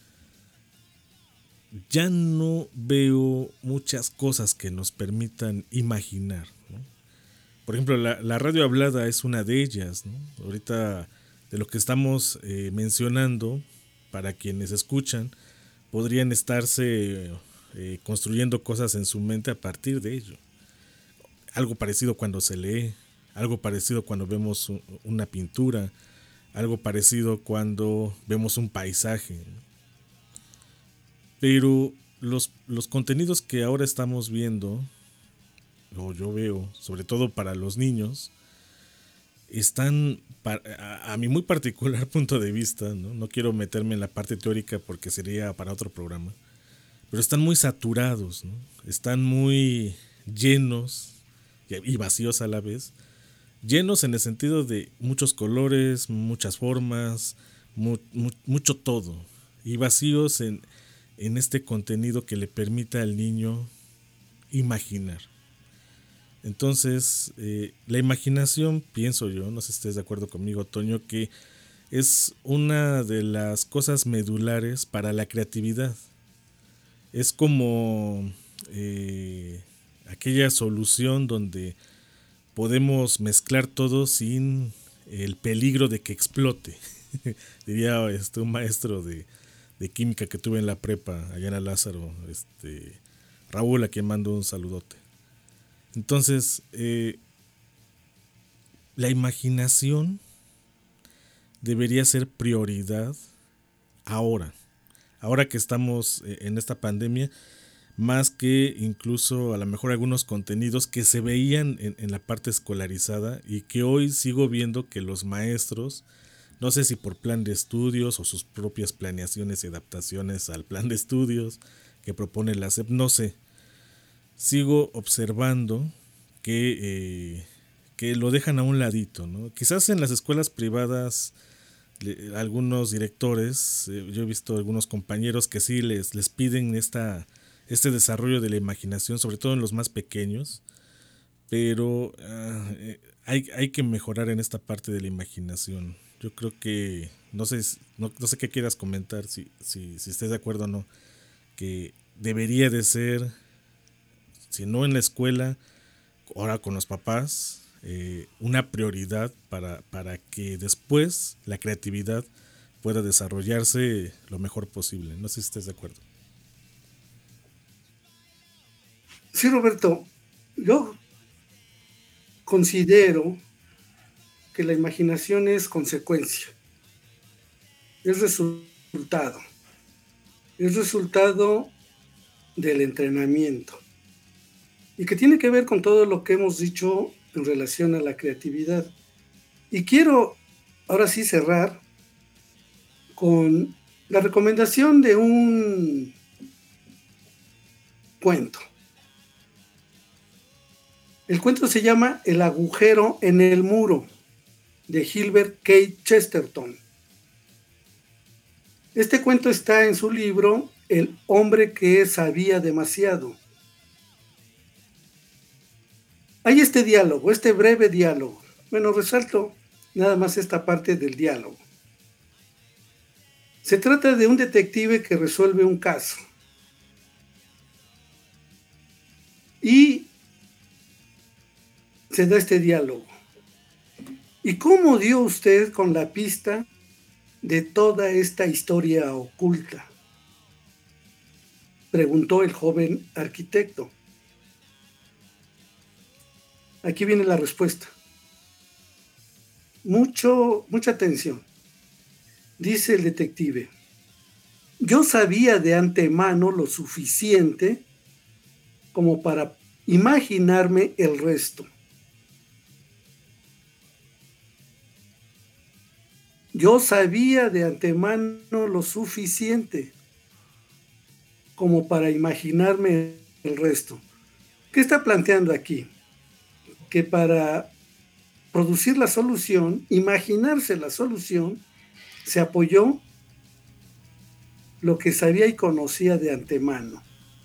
ya no veo muchas cosas que nos permitan imaginar, ¿no? Por ejemplo, la, la radio hablada es una de ellas, ¿no? Ahorita de lo que estamos eh, mencionando, para quienes escuchan, podrían estarse eh, construyendo cosas en su mente a partir de ello. Algo parecido cuando se lee, algo parecido cuando vemos una pintura, algo parecido cuando vemos un paisaje. Pero los, los contenidos que ahora estamos viendo, o yo veo, sobre todo para los niños, están, a, a mi muy particular punto de vista, ¿no? No quiero meterme en la parte teórica porque sería para otro programa, pero están muy saturados, ¿no? Están muy llenos y vacíos a la vez, llenos en el sentido de muchos colores, muchas formas, mu, mu, mucho todo, y vacíos en, en este contenido que le permita al niño imaginar. Entonces, eh, la imaginación, pienso yo, no sé si estés de acuerdo conmigo, Toño, que es una de las cosas medulares para la creatividad. Es como eh, aquella solución donde podemos mezclar todo sin el peligro de que explote. Diría este, un maestro de, de química que tuve en la prepa, allá en la Lázaro, este, Raúl, a quien mando un saludote. Entonces, eh, la imaginación debería ser prioridad ahora, ahora que estamos en esta pandemia, más que incluso a lo mejor algunos contenidos que se veían en, en la parte escolarizada y que hoy sigo viendo que los maestros, no sé si por plan de estudios o sus propias planeaciones y adaptaciones al plan de estudios que propone la S E P, no sé, sigo observando que, eh, que lo dejan a un ladito, ¿no? Quizás en las escuelas privadas le, algunos directores, eh, yo he visto algunos compañeros que sí les, les piden esta, este desarrollo de la imaginación, sobre todo en los más pequeños, pero uh, eh, hay, hay que mejorar en esta parte de la imaginación. Yo creo que, no sé, no, no sé qué quieras comentar, si, si, si estés de acuerdo o no, que debería de ser, si no en la escuela, ahora con los papás, eh, una prioridad para, para que después la creatividad pueda desarrollarse lo mejor posible. No sé si estés de acuerdo. Sí, Roberto, yo considero que la imaginación es consecuencia, es resultado, es resultado del entrenamiento y que tiene que ver con todo lo que hemos dicho en relación a la creatividad. Y quiero ahora sí cerrar con la recomendación de un cuento. El cuento se llama El agujero en el muro, de Gilbert K. Chesterton. Este cuento está en su libro El hombre que sabía demasiado. Hay este diálogo, este breve diálogo. Bueno, resalto nada más esta parte del diálogo. Se trata de un detective que resuelve un caso. Y se da este diálogo. ¿Y cómo dio usted con la pista de toda esta historia oculta?, preguntó el joven arquitecto. Aquí viene la respuesta. Mucho, mucha atención. Dice el detective: yo sabía de antemano lo suficiente como para imaginarme el resto. Yo sabía de antemano lo suficiente como para imaginarme el resto. ¿Qué está planteando aquí? Que para producir la solución, imaginarse la solución, se apoyó lo que sabía y conocía de antemano.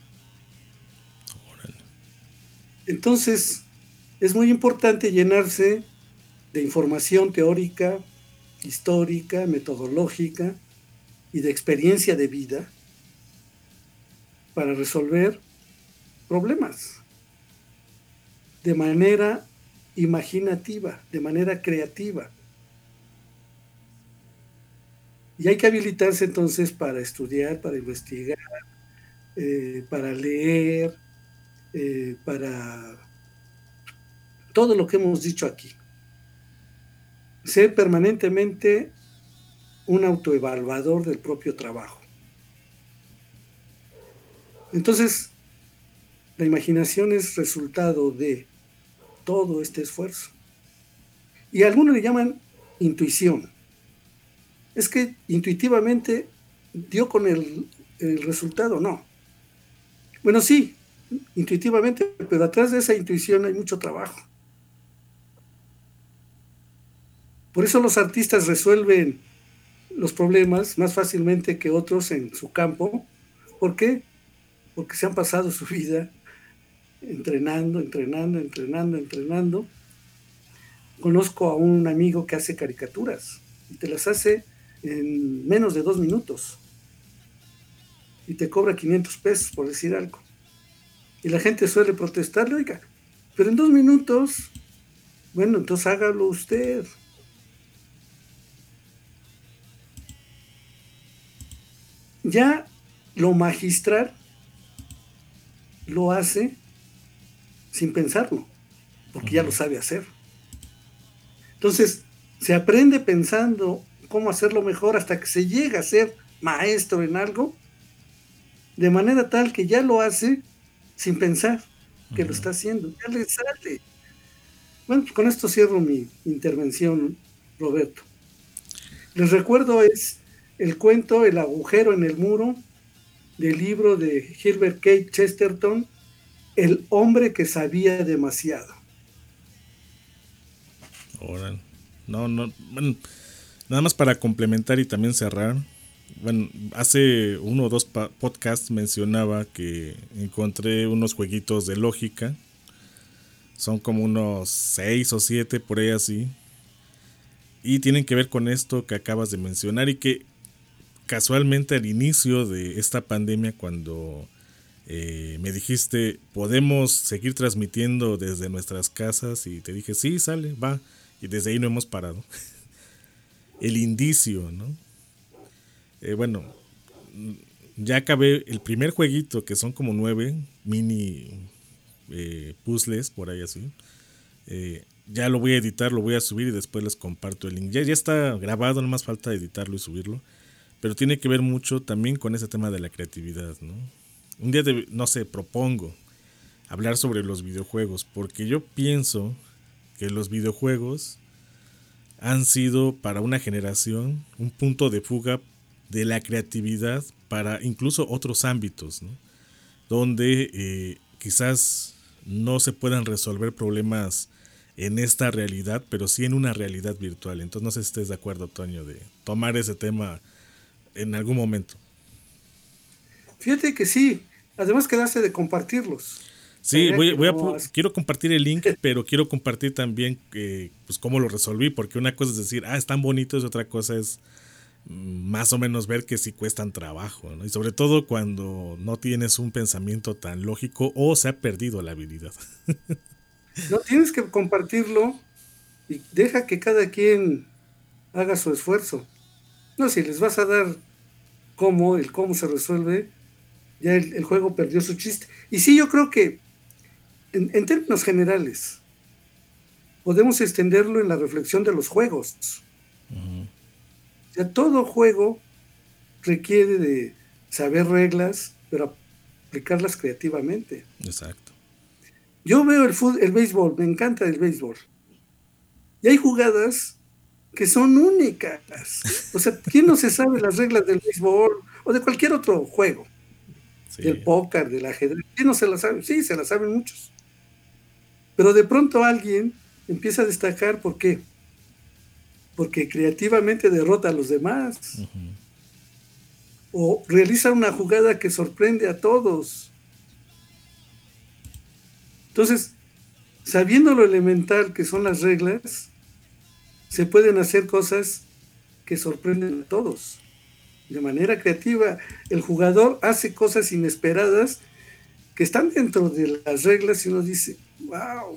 Entonces, es muy importante llenarse de información teórica, histórica, metodológica y de experiencia de vida para resolver problemas de manera imaginativa, de manera creativa. Y hay que habilitarse entonces para estudiar, para investigar, eh, para leer, eh, para todo lo que hemos dicho aquí. ser permanentemente un autoevaluador del propio trabajo. Entonces, la imaginación es resultado de todo este esfuerzo. Y algunos le llaman intuición. Es que intuitivamente dio con el, el resultado, no. Bueno, sí, intuitivamente, pero atrás de esa intuición hay mucho trabajo. Por eso los artistas resuelven los problemas más fácilmente que otros en su campo. ¿Por qué? Porque se han pasado su vida entrenando, entrenando, entrenando, entrenando. Conozco a un amigo que hace caricaturas y te las hace en menos de dos minutos y te cobra quinientos pesos por decir algo. Y la gente suele protestarle, oiga, pero en dos minutos, bueno, entonces hágalo usted. Ya lo magistral lo hace sin pensarlo, porque ya lo sabe hacer. Entonces, se aprende pensando cómo hacerlo mejor hasta que se llega a ser maestro en algo, de manera tal que ya lo hace sin pensar que uh-huh. lo está haciendo, ya le sale. Bueno, pues con esto cierro mi intervención, Roberto. Les recuerdo, es el cuento El agujero en el muro, del libro de Herbert K. Chesterton, El hombre que sabía demasiado. Ahora, no, no, bueno, nada más para complementar y también cerrar. Bueno, hace uno o dos pa- podcasts mencionaba que encontré unos jueguitos de lógica. Son como unos seis o siete, por ahí así. Y tienen que ver con esto que acabas de mencionar y que casualmente al inicio de esta pandemia, cuando eh, me dijiste, podemos seguir transmitiendo desde nuestras casas, y te dije, sí, sale, va. Y desde ahí no hemos parado. El indicio, ¿no? Eh, bueno, ya acabé el primer jueguito, que son como nueve mini eh, puzzles, por ahí así. Eh, ya lo voy a editar, lo voy a subir y después les comparto el link. Ya, ya está grabado, no más falta editarlo y subirlo. Pero tiene que ver mucho también con ese tema de la creatividad, ¿no? Un día, de, no sé, propongo hablar sobre los videojuegos, porque yo pienso que los videojuegos han sido para una generación un punto de fuga de la creatividad para incluso otros ámbitos, ¿no? Donde eh, quizás no se puedan resolver problemas en esta realidad, pero sí en una realidad virtual. Entonces no sé si estés de acuerdo, Toño, de tomar ese tema en algún momento. Fíjate que sí, además quedaste de compartirlos. Sí, voy, voy a, quiero compartir el link, pero quiero compartir también eh, pues cómo lo resolví, porque una cosa es decir, ah, están bonitos, y otra cosa es más o menos ver que sí cuestan trabajo, ¿no? Y sobre todo cuando no tienes un pensamiento tan lógico o se ha perdido la habilidad. No, tienes que compartirlo y deja que cada quien haga su esfuerzo. No, si les vas a dar cómo, el cómo se resuelve, ya el, el juego perdió su chiste. Y sí, yo creo que en, en términos generales podemos extenderlo en la reflexión de los juegos. Uh-huh. O sea, todo juego requiere de saber reglas, pero aplicarlas creativamente. Exacto. Yo veo el fútbol, el béisbol, me encanta el béisbol. Y hay jugadas que son únicas. O sea, ¿quién no se sabe las reglas del béisbol o de cualquier otro juego? Sí. Del póker, del ajedrez. ¿Quién no se las sabe? Sí, se las saben muchos. Pero de pronto alguien empieza a destacar. ¿Por qué? Porque creativamente derrota a los demás. Uh-huh. O realiza una jugada que sorprende a todos. Entonces, sabiendo lo elemental que son las reglas, se pueden hacer cosas que sorprenden a todos. De manera creativa, el jugador hace cosas inesperadas que están dentro de las reglas y uno dice, wow.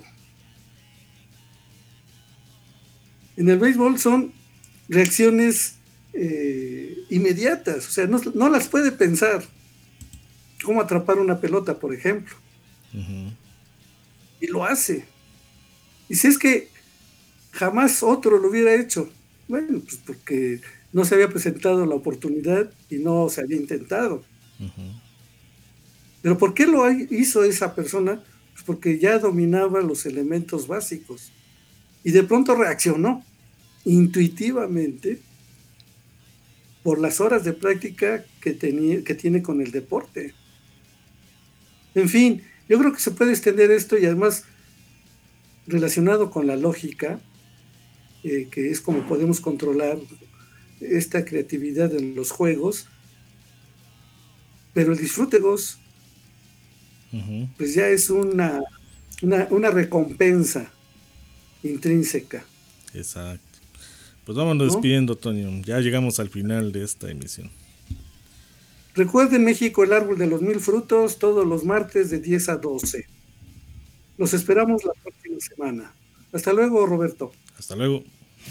En el béisbol son reacciones eh, inmediatas, o sea, no, no las puede pensar. Cómo atrapar una pelota, por ejemplo. Uh-huh. Y lo hace. Y si es que jamás otro lo hubiera hecho. Bueno, pues porque no se había presentado la oportunidad y no se había intentado. Uh-huh. Pero ¿por qué lo hizo esa persona? Pues porque ya dominaba los elementos básicos y de pronto reaccionó intuitivamente por las horas de práctica que, tenía, que tiene con el deporte. En fin, yo creo que se puede extender esto y además relacionado con la lógica, eh, que es como podemos controlar esta creatividad en los juegos, pero el disfrute, Gus, uh-huh. pues ya es una, una, una recompensa intrínseca. Exacto. Pues vámonos ¿no? despidiendo, Toño. Ya llegamos al final de esta emisión. Recuerden, México, el árbol de los mil frutos, todos los martes de diez a doce. Los esperamos la próxima semana. Hasta luego, Roberto. Hasta luego.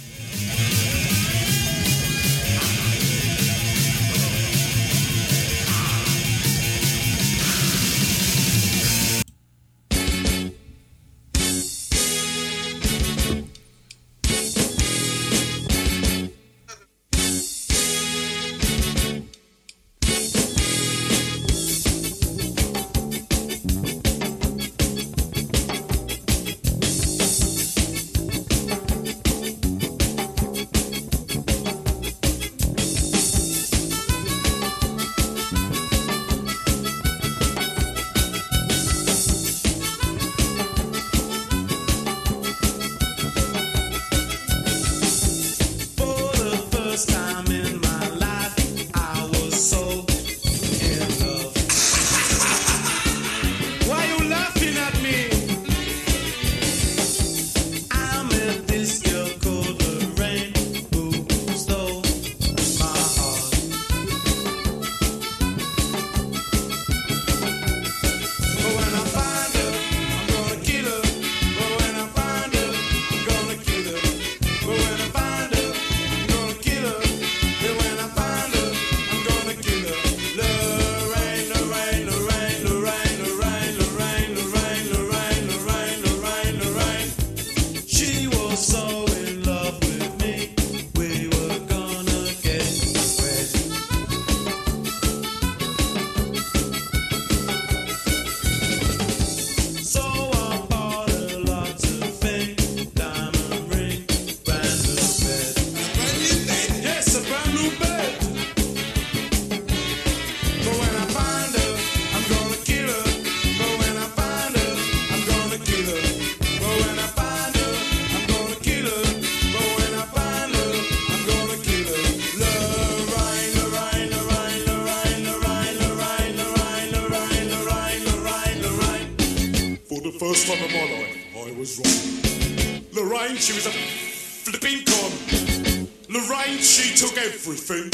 First time in my life, I was wrong. Lorraine, she was a flipping con. Lorraine, she took everything,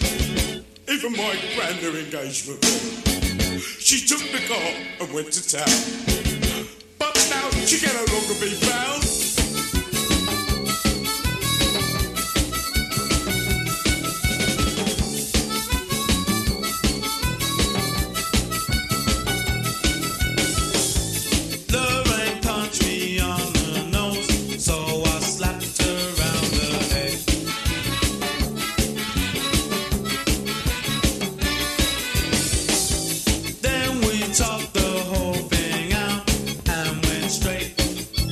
even my brand new engagement ring. She took the car and went to town, but now she can no longer be found. Talked the whole thing out and went straight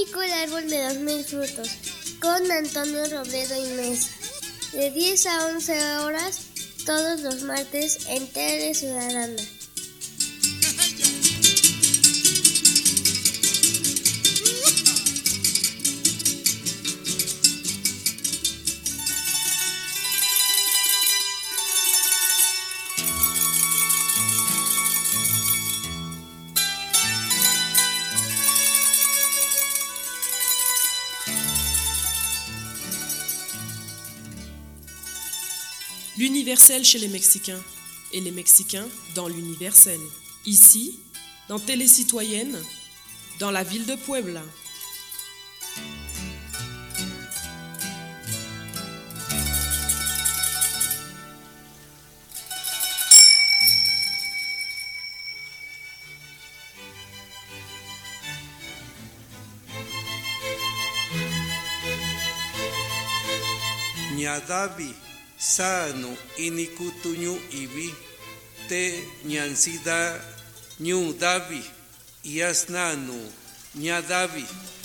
México, el árbol de los mil frutos, con Antonio Robledo y Mesa. De diez a once horas, todos los martes en Tele Ciudadana. L'universel chez les Mexicains et les Mexicains dans l'universel. Ici, dans Télé Citoyenne, dans la ville de Puebla. Ñadavi sano inikutuñu ibi te ñansida ñu davi yasnanu ñadavi.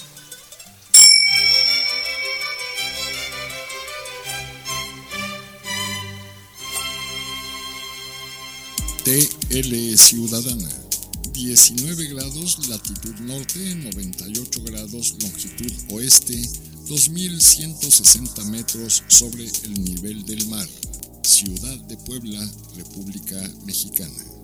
T L Ciudadana, diecinueve grados latitud norte, noventa y ocho grados longitud oeste, dos mil ciento sesenta metros sobre el nivel del mar. Ciudad de Puebla, República Mexicana.